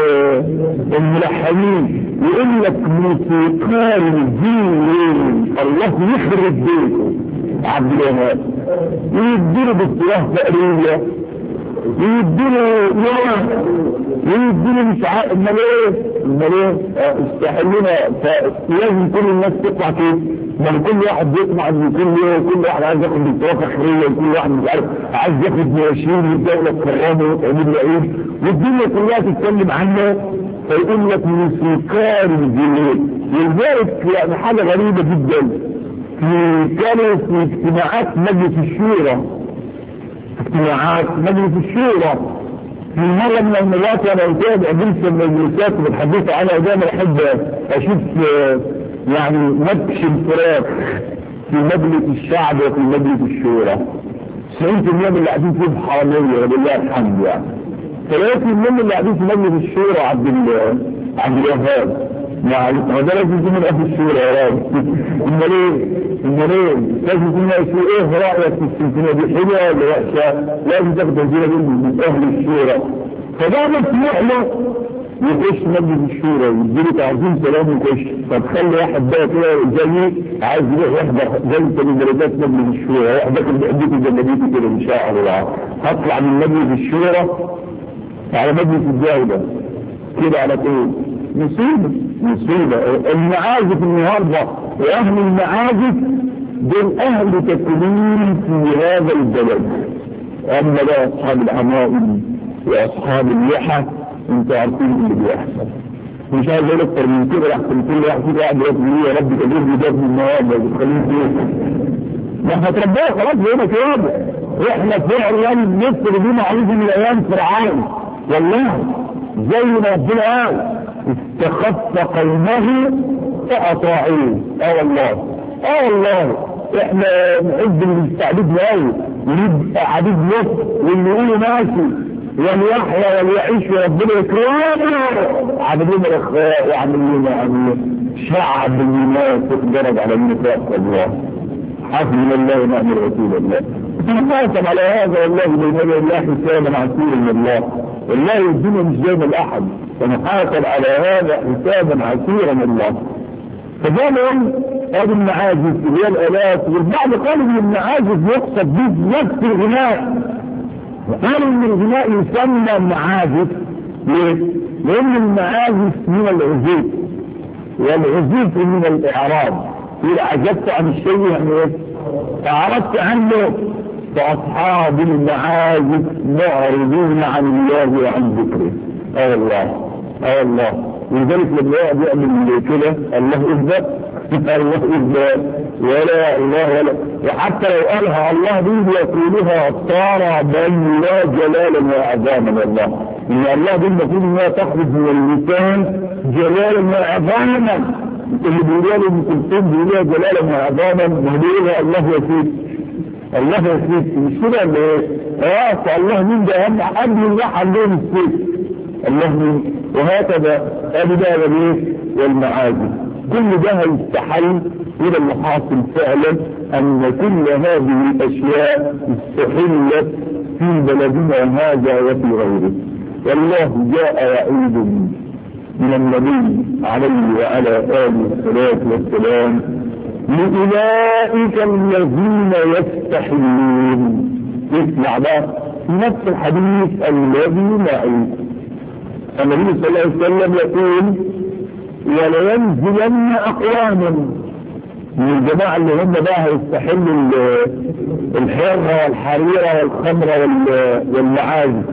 الملحنين. يقول لك موسيقار الدين الله يخرب بيته عبد الوهاب، يديله باصطلاح تقريبا، يديله يوم، يديله مش عارف امال ايه امال ايه استحلنا. فلازم كل الناس تطلع كده، ما كل واحد بيطمع ان كل كل واحد عايز ياخد دكتوراه فخريه، وكل واحد مش عارف عايز ياخد مواشين والدوله تكرمه وتعمل له عيد والدنيا كلها تتكلم عنه. فيقول لك موسيقار الجنين. ولذلك يعني حاجه غريبه جدا، في كانوا في اجتماعات مجلس الشورى، اجتماعات مجلس الشورى في مرة من المرات وانا اتابع جلسة من المجلسات وبتحدثوا عنها دايما احب اشوف يعني نبش الفراق في مجلس الشعب وفي مجلس الشورى. تسعين بالمية من اللي قاعدين فيه حرامية ولله الحمد يعني. ثلاثين بالمية اللي قاعدين في مجلس الشورى عبد عبد الوهاب. يعني هذا لازم يكون من اهل الشورى يا راجل. امال ايه؟ امال ايه؟ لازم يكون ايه رايك في السلسله دي؟ حلوه ولا وحشه؟ لازم تاخد الجيله دي من اهل الشورى. فده مسموح له يخش مجلس الشورى ويديله تعظيم سلام ويخش. فتخلي واحد بقى كده زيي عايز يروح يحضر جلسه من جلسات مجلس الشورى، يحضر بيديك جلابيتي كده ان شاء الله. هطلع من مجلس الشورى على مجلس الدوله كده على طول. مصيبة مصيبة. المعازف النهاردة واهل المعازف دول اهل تكوين في هذا البلد. اما بقى اصحاب العمائم واصحاب اللحى انتوا عارفين اللي بيحصل. مش عايز اقول اكتر من كده لحسن كل واحد كده قاعد يقول لي يا رب تجيب لي ده من النهارده وتخليني فيه. ما احنا اتربينا خلاص بقينا كده. احنا فعلا مصر دي معروفه من ايام فرعون والله. زي ما ربنا قال استخف قومه فاطاعوه. اه والله اه والله احنا نحب الاستعباد قوي ونبقى عبيد له واللي يقولوا ماشي وليحيى وليعيش وربنا يكرمه. عامل لنا اخاء وعامل لنا يعني شعب الناس تتدرج على النفاق. الله حسبنا الله ونعم الوكيل. الله نحاسب على هذا والله بين يدي الله حسابا عسيرا من الله. والله الدنيا مش جايه من احد، فنحاسب على هذا حسابا عسيرا من الله. فقالوا هذه المعازف اللي هي الالات، والبعض قالوا ان المعازف يقصد به نفس الغناء. قالوا ان الغناء يسمى معازف. ليه؟ لان المعازف من العزيف والعزيف من الاعراض. اذا عجبت عن الشيء يعني ايه؟ اعرضت عنه. فاصحاب المعازف معرضون عن الله وعن ذكره. اه الله اه الله. ولذلك لما يقعد يعمل كده الله اثبت الله اثبت ولا اله ولا. وحتى لو قالها الله دي يقولها طار بين لا جلالا وعظاما الله. ان الله دي المفروض انها تخرج من اللسان جلالا وعظاما. اللي بيقولها له ام كلثوم بيقولها جلالا وعظاما، بيقولها الله يسير الله يسير. مش كده ولا ايه؟ اه فالله مين ده اهم قبل الله عندهم السيف الله مين. وهكذا ابدا والايه والمعازف كل ده هيستحل إلى اللي حاصل فعلا أن كل هذه الأشياء استحلت في بلدنا هذا وفي غيره. والله جاء يعيد من النبي عليه وعلى آله الصلاة والسلام لأولئك الذين يستحلون. اسمع بقى في نفس الحديث الذي معي النبي صلى الله عليه وسلم يقول ولينزلن أقواما من الجماعة اللي هم بقى هيستحلوا الحرة والحريرة والخمرة والمعازف.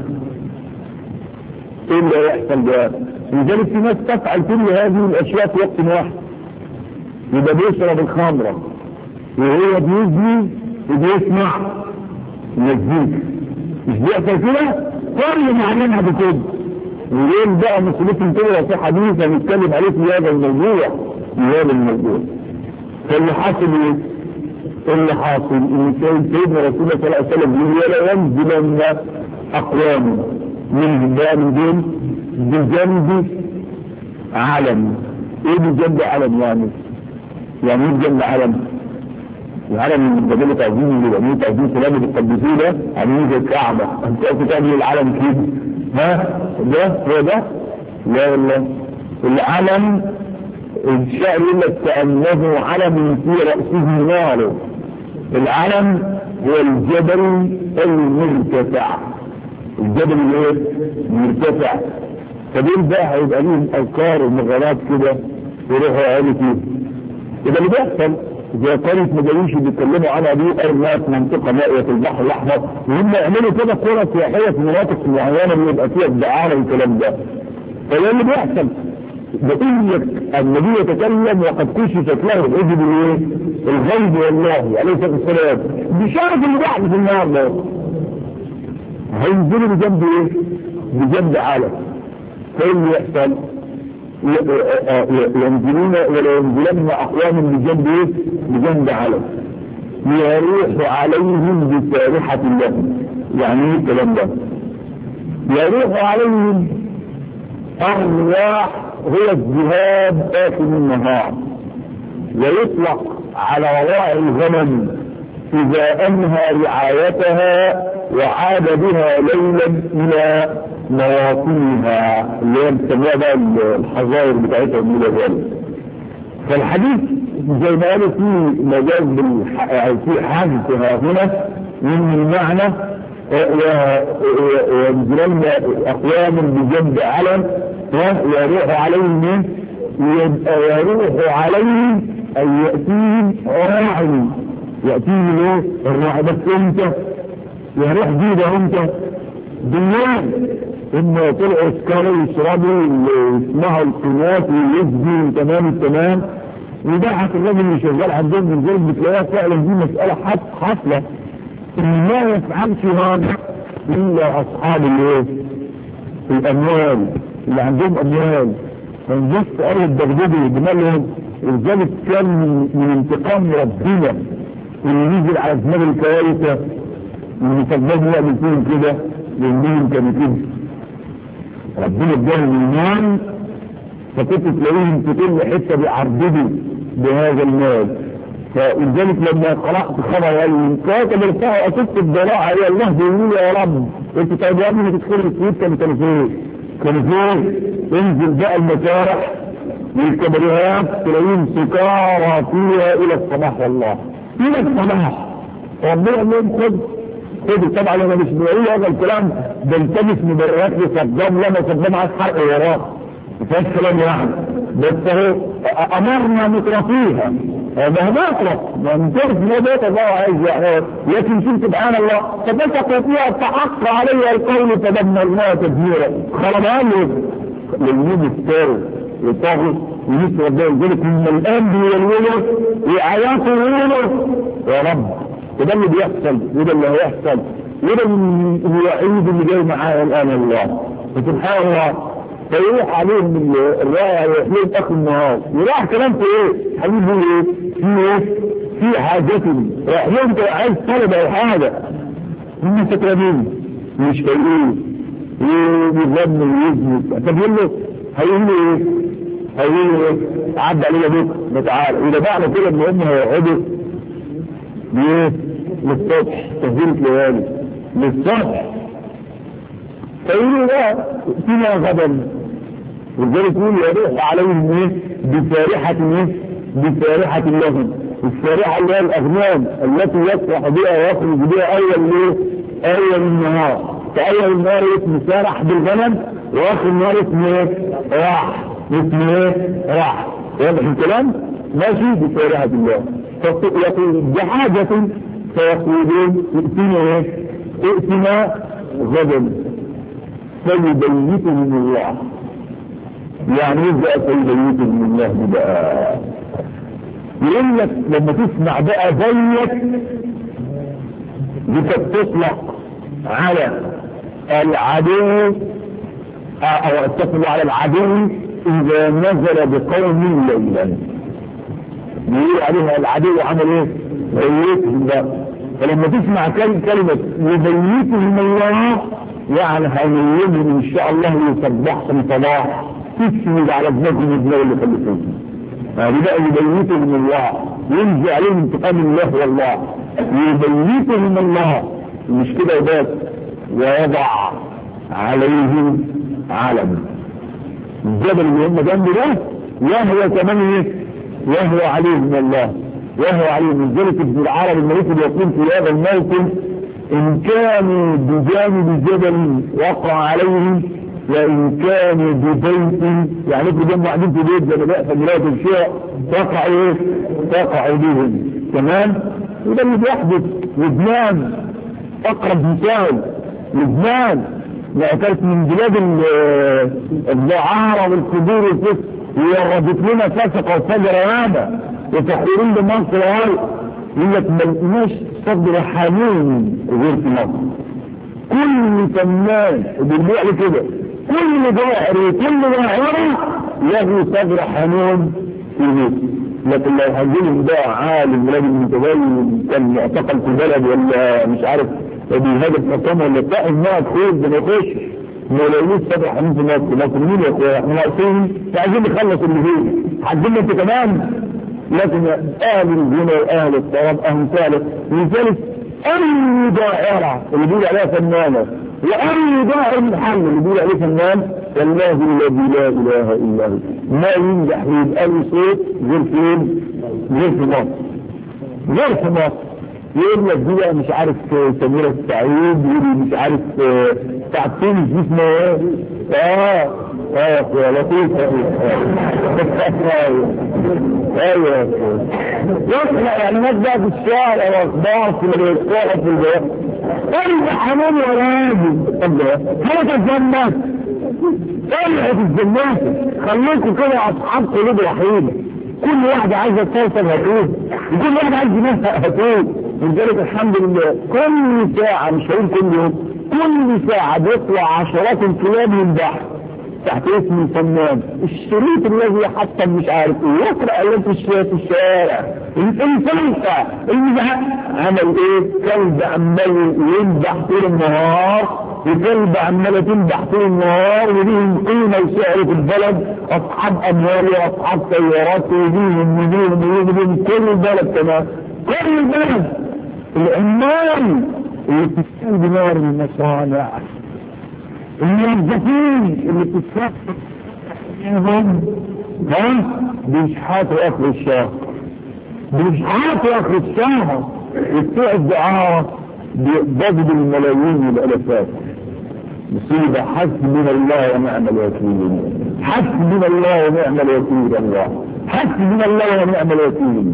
ايه اللي يحصل بقى؟ لذلك في ناس تفعل كل هذه الاشياء في وقت واحد، يبقى بيشرب الخمرة وهو بيزني وبيسمع مزيكا. مش بيحصل كده؟ كل معناها بكده. وليه بقى مسؤوليتهم كده في حديث هنتكلم عليه في هذا الموضوع في هذا الموضوع. فاللي حاصل ايه؟ اللي حاصل ان سيدنا رسول الله صلى الله عليه وسلم يقول ولا ينزلن اقوام من بقى من دين بجنب علم. ايه بجنب علم يعني؟ يعني ايه بجنب علم؟ العلم اللي بجنب تعظيم اللي بجنب تعظيم كلام بالقدسين ده عاملين زي الكعبة. انت قلت تعمل العلم كده ها؟ ده هو ده؟ لا والله العلم الشعر يقول لك كأنه علم في رأسه نار. العلم هو الجبل المرتفع، الجبل الايه؟ المرتفع. فدول بقى هيبقى ليهم أذكار ومغارات كده يروحوا يقعدوا فيه. يبقى اللي بيحصل زي قرية مجاويش بيتكلموا عنها دي أرماء في منطقة مائية في البحر الأحمر، وهم يعملوا كده قرى سياحية في مناطق معينة بيبقى فيها الدعارة والكلام ده. فده اللي بيحصل. بقول لك النبي يتكلم وقد كشفت له العجب الايه؟ الغيب والله عليه الصلاه والسلام بشرف اللي بيحدث النهارده. هينزلوا بجنب ايه؟ بجنب عالم. فايه اللي يحصل؟ ينزلون ولا ينزلن اقوام بجنب ايه؟ بجنب عالم يروح عليهم بسارحة لهم. يعني ايه الكلام ده؟ يروح عليهم أرواح هو الذهاب آخر النهار، ويطلق على وراء الغنم إذا أنهى رعايتها وعاد بها ليلا إلى مواطنها اللي هي بتسميها بقى الحظائر بتاعتها من ذلك. فالحديث زي ما قالوا فيه مجاز في حاجتها هنا من المعنى وينزلن أقوام بجنب علم ويروح عليهم يروح عليهم أي يأتيهم راعي يأتيهم ايه؟ الراعي بس امتى؟ يروح جيده امتى؟ بالليل إما طلعوا اسكاروا يشربوا يسمعوا القناة ويسجوا تمام التمام ويضحك الراجل اللي شغال عندهم من ذلك بتلاقيها فعلا دي مسألة حصلة إن ما يفعلش هذا إلا أصحاب الايه؟ الأموال اللي عندهم أموال. فنبص قالوا الدغدغة دماغهم ولذلك كان من, من انتقام ربنا اللي ينزل على دماغ الكوارثة اللي يسببوا يعمل فيهم كده لأنهم كانوا كده. ربنا اداهم المال فكنت تلاقيهم في كل حتة بيعرضوا بهذا المال. فلذلك لما قرأت خبر قال لي كاتب ارفعوا أسس الضراعة يا الله بيقول يا رب انت طيب يا ابني تدخل السويد كانوا كانوا فين؟ كانوا فين؟ انزل بقى المسارح والكبريات تلاقيهم سكارى فيها إلى الصباح والله إلى الصباح. ربنا قال لهم خد خد. طبعا انا مش بقول هذا الكلام ده التمس مبررات لصدام لما صدام عايز حرق وراه مفيش كلام يعني بس هو امرنا مترفيها هذا مطرف ما نترك ما بيت الله عايز يعني. لكن شوف سبحان الله فبسقوا فيها فحق علي القول فدمرناها تدميرا. خربها له للمود الثاني يطاغوا ونسوا ربنا يقولك من الان بيولوا وعياطوا يقولوا يا رب. وده اللي بيحصل وده اللي هيحصل وده الوعيد اللي جاي معايا الان الله. فسبحان الله فيروح عليهم الرائع ويحليهم اخر النهار يروح كلام في ايه؟ حبيبي ايه؟ في ايه؟ في حاجتهم راح لهم عايز طلب او حاجه هم سكرانين مش فايقين ويظن ويزني. طب يقول له هيقول له ايه؟ هيقولوا ايه؟ عدى علينا بكره تعالى، واذا معنى كده ان هم هيقعدوا ليه؟ للصبح تهدير ليالي للصبح، فيقولوا لا ائتنا غدا، ولذلك يقولوا يروح عليهم ايه؟ بفارحة ايه؟ بفارحة لهم، الفارحة اللي هي الاغنام التي يسرح بها ويخرج بها اول ليه؟ اول النهار، فاول النهار اسمه سارح بالغنم، واخر النهار اسمه ايه؟ راح، اسمه ايه؟ راح، واضح الكلام؟ ماشي بفارحة الله. فيقول بحاجة فيقولون ائتنا ايه؟ ائتنا غدا فيبيتهم الله. يعني ايه بقى فيبيتهم الله بقى؟ يقول لك لما تسمع بقى زيك بتطلق على العدو او تطلق على العدو اذا نزل بقوم ليلا، يقول عليها العدو عمل ايه؟ بيتهم بقى. فلما تسمع كلمة يبيتهم الله يعني هينيمهم ان شاء الله يصبحهم صباح تسند على ابنكم ابنه اللي خلفوه. هذه بقى يبيتهم الله، ينزل عليهم انتقام الله والله، يبيتهم الله مش كده بس، ويضع عليهم علم الجبل اللي هم جنبه ده يهوى كمان ايه؟ يهوى عليهم الله، يهوى عليهم. من ذلك ابن العربي الملك يقول في هذا الموطن ان كانوا بجانب جبل وقع عليهم وان كانوا ببيت، يعني انتوا جنبوا قاعدين في بيت زي ما بقى فجرات الشيء تقع ايه؟ تقع بهم تمام. وده اللي بيحدث. لبنان اقرب مثال، لبنان كانت من بلاد الدعارة والقبور والفسق، وردت لنا فسق وفجر هذا وتحقيرين بمصر هاي، يقول لك ما لقيناش صدر حنين غير في مصر. كل فنان وبيقول لي كده كل ظاهر وكل ظاهرة له صدر حنين في مصر. لكن لو هجيلهم ده عالم راجل متدين كان معتقل في بلد ولا مش عارف بيهاجم حكام ولا بتاع الناس خير ده ما يخش ما يلاقيش صدر حنين في مصر. لكن مين يا اخويا احنا ناقصين عايزين نخلص اللي فيه عايزين انت كمان. لكن اهل الزنا واهل الطراب اهل ثالث لذلك اي دائرة اللي بيقول عليها فنانة واي دائرة محل اللي بيقول عليه فنان والله الذي لا اله الا هو ما ينجح يبقى له صوت غير فين؟ غير في مصر، غير في مصر. يقول لك دي مش عارف سميرة السعيد، يقول مش عارف بتاع التونس اسمه ايه؟ اه اه يا لطيف ايوه يطلع يعني ناس بقى في الشارع واخبار في الاسواق في البيت قلب حمام يا راجل. طب حركة الجنات طلعت الجنات خليكم كده اصحاب قلوب رحيمة، كل واحد عايز يتوصل هتوه وكل واحد عايز ينفق هتوه. لذلك الحمد لله كل ساعة مش هقول كل يوم كل ساعة بيطلع عشرات الكلاب من بحر تحت اسم الفنان الشريط الذي حتى مش عارف يقرأ اللي في الشارع الفلسة المزهق عمل ايه؟ كلب عمال ينبح طول النهار وكلب عمالة تنبح طول النهار وليهم قيمة وسعر في البلد، اصحاب اموال واصحاب سيارات وليهم وليهم وليهم كل البلد كمان كل البلد. العمال اللي بتشتغل بنار المصانع، الموظفين اللي بتشتغل منهم ها بيشحاتوا اخر الشهر بيشحاتوا اخر الشهر بتوع الدعاء بيقبضوا الملايين والالافات. مصيبة حسبنا الله ونعم الوكيل، حسبنا الله ونعم الوكيل، الله حسبنا الله ونعم الوكيل.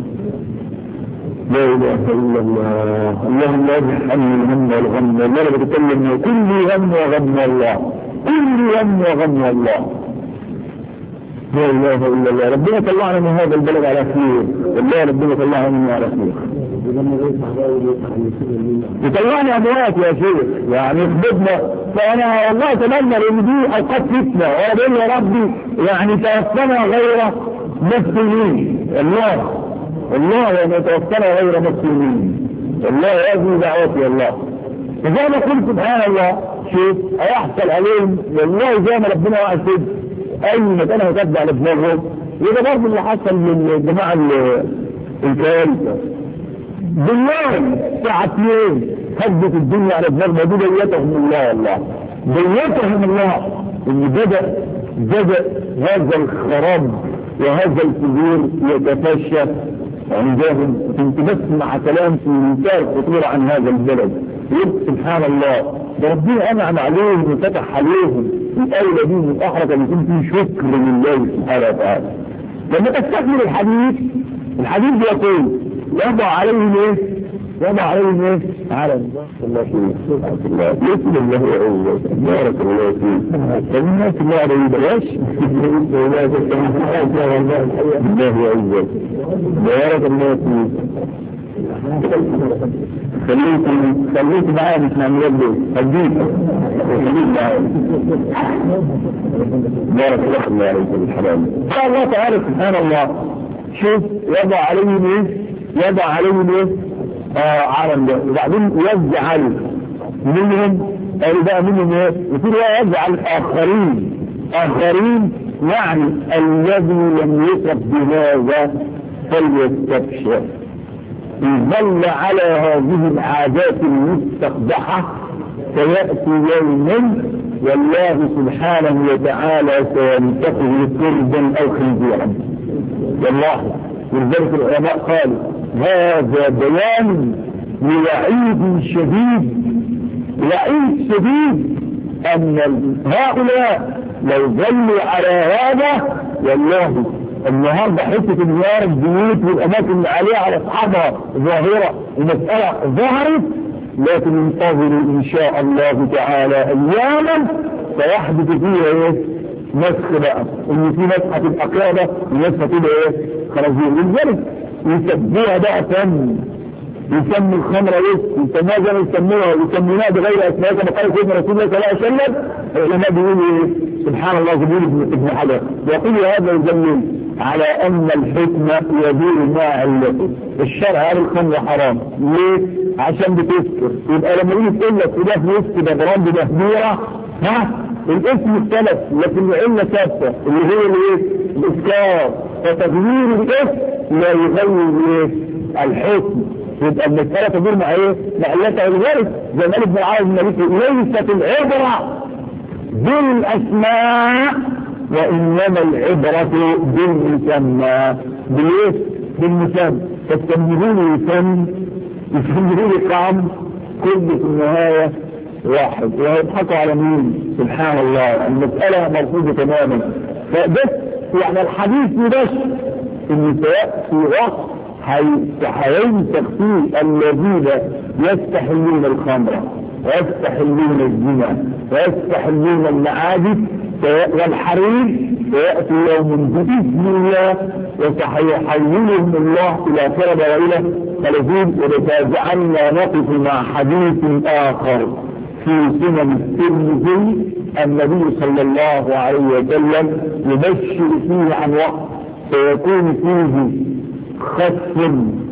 لا اله الا الله. اللهم ارحمني الهم والغم والله انا بتكلم كل هم وغم الله كل هم وغم الله. لا اله الا الله. ربنا طلعنا من هذا البلد على خير والله ربنا طلعنا منه على خير. يطلعنا اموات يا شيخ يعني يخبطنا. فانا والله اتمنى ان دي اوقات فتنه وانا بقول يا ربي يعني توفنا غير مسلمين الله والله يعني توفنا غير مسلمين والله هذه دعوتي الله. فزي ما قلت سبحان الله شوف هيحصل عليهم والله زي ما ربنا وعد اي مكان هتبدا على دماغهم. وده برضه اللي حصل للجماعه الكوارثه بالله ساعتين هدت الدنيا على دماغنا. دي بيتهم الله والله بيتهم الله ان بدا بدا هذا الخراب وهذا الفجور يتفشى عندهم. كنت بسمع كلام في منتهى الخطوره عن هذا البلد، يقول سبحان الله ده ربنا انعم عليهم وفتح عليهم الاولى دي من احرج ان يكون في شكر لله سبحانه وتعالى. لما تستكمل الحديث الحديث بيقول يضع عليهم ايه؟ يضع عليهم ايه؟ على الله فيه الله يسلم الله وعوه بارك الله فيه. فالناس الله عليه بلاش الله وعوه بارك الله فيه. خليكم خليكم معايا مش نعمل له هديك خليكم معايا بارك الله عليكم الحلال. قال الله تعالى سبحان الله شوف يضع عليهم ايه؟ يضع عليهم ايه؟ اه عالم ده. وبعدين يجعل منهم قال بقى منهم ايه؟ يقول يجعل اخرين اخرين يعني الذي لم يصب بهذا فليستبشر. ظل على هذه العادات المستقبحة سيأتي يوم والله سبحانه وتعالى سينتقه قربا او خنزيرا والله. ولذلك العلماء قالوا هذا بيان لوعيد شديد وعيد شديد ان هؤلاء لو ظلوا على هذا والله النهارده حته انهيار البيوت والاماكن اللي عليها على اصحابها ظاهره ومساله ظهرت، لكن انتظروا ان شاء الله تعالى اياما سيحدث فيها ايه؟ مسخ بقى، ان في ناس هتبقى قاعده وناس هتبقى ايه؟ خنازير. ولذلك يسموها بقى فن، يسمي الخمره ايه؟ يسموها زي ما يسموها ويسمونها بغير اسماء كما قال سيدنا رسول الله صلى الله عليه وسلم. العلماء بيقولوا ايه؟ سبحان الله جبريل ابن حجر يقول هذا يدل على ان الحكم يدور مع الشرع. على الخمر حرام ليه؟ عشان بتسكر. يبقى لما يجي تقول لك ده فلوس ده براند ده كبيره ها الاسم اختلف لكن العله ثابته اللي هي الايه؟ الاسكار. فتغيير الاسم لا يغير ايه؟ الحكم. يبقى المساله تدور مع ايه؟ مع علتها. ولذلك زي ما قال ابن العربي المالكي ليست العبره بالاسماء وانما العبره بالمسمى. بالايه؟ بالمسمى. فالتمهيدون يسمى يسمون طعم كل في النهايه واحد ويضحكوا على مين؟ سبحان الله. المساله مرفوضه تماما. فبس يعني الحديث يبشر ان سياتي وقت هينسخ فيه الذين يستحلون الخمر ويستحلون الزنا ويستحلون المعازف والحرير. سيأتي يوم بإذن الله وسيحولهم الله إلى كرب وإلى خلفين. ولتجعلنا نقف مع حديث آخر في سنن الترمذي النبي صلى الله عليه وسلم يبشر فيه عن وقت سيكون فيه خسف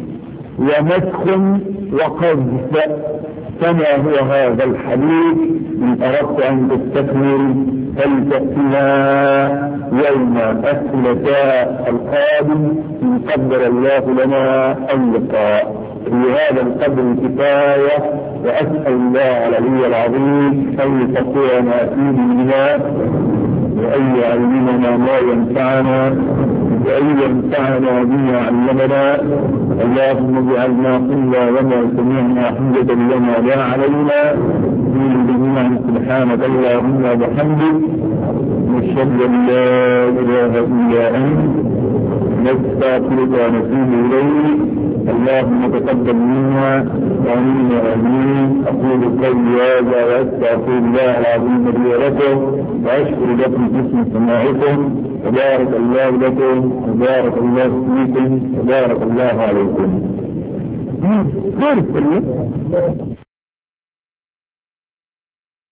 ومسخ وقذف. كما هو هذا الحديث إن أردت أن تستكمل فلتأتنا يوم الثلاثاء القادم إن قدر الله لنا اللقاء. في هذا القدر كفاية وأسأل الله العلي العظيم أن يفقهنا في ديننا وأن يعلمنا ما ينفعنا وأن ينفعنا بما علمنا. اللهم اجعلنا قلنا وما سمعنا حجة لنا لا علينا من جميعا. سبحانك اللهم وبحمدك نشهد أن لا إله إلا أنت نستغفرك ونتوب إليك. اللهم تقبل منا ومنا امين. اقول قولي هذا واستغفر الله العظيم لي ولكم واشكر لكم حسن سماعكم. وبارك الله لكم وبارك الله فيكم وبارك الله عليكم.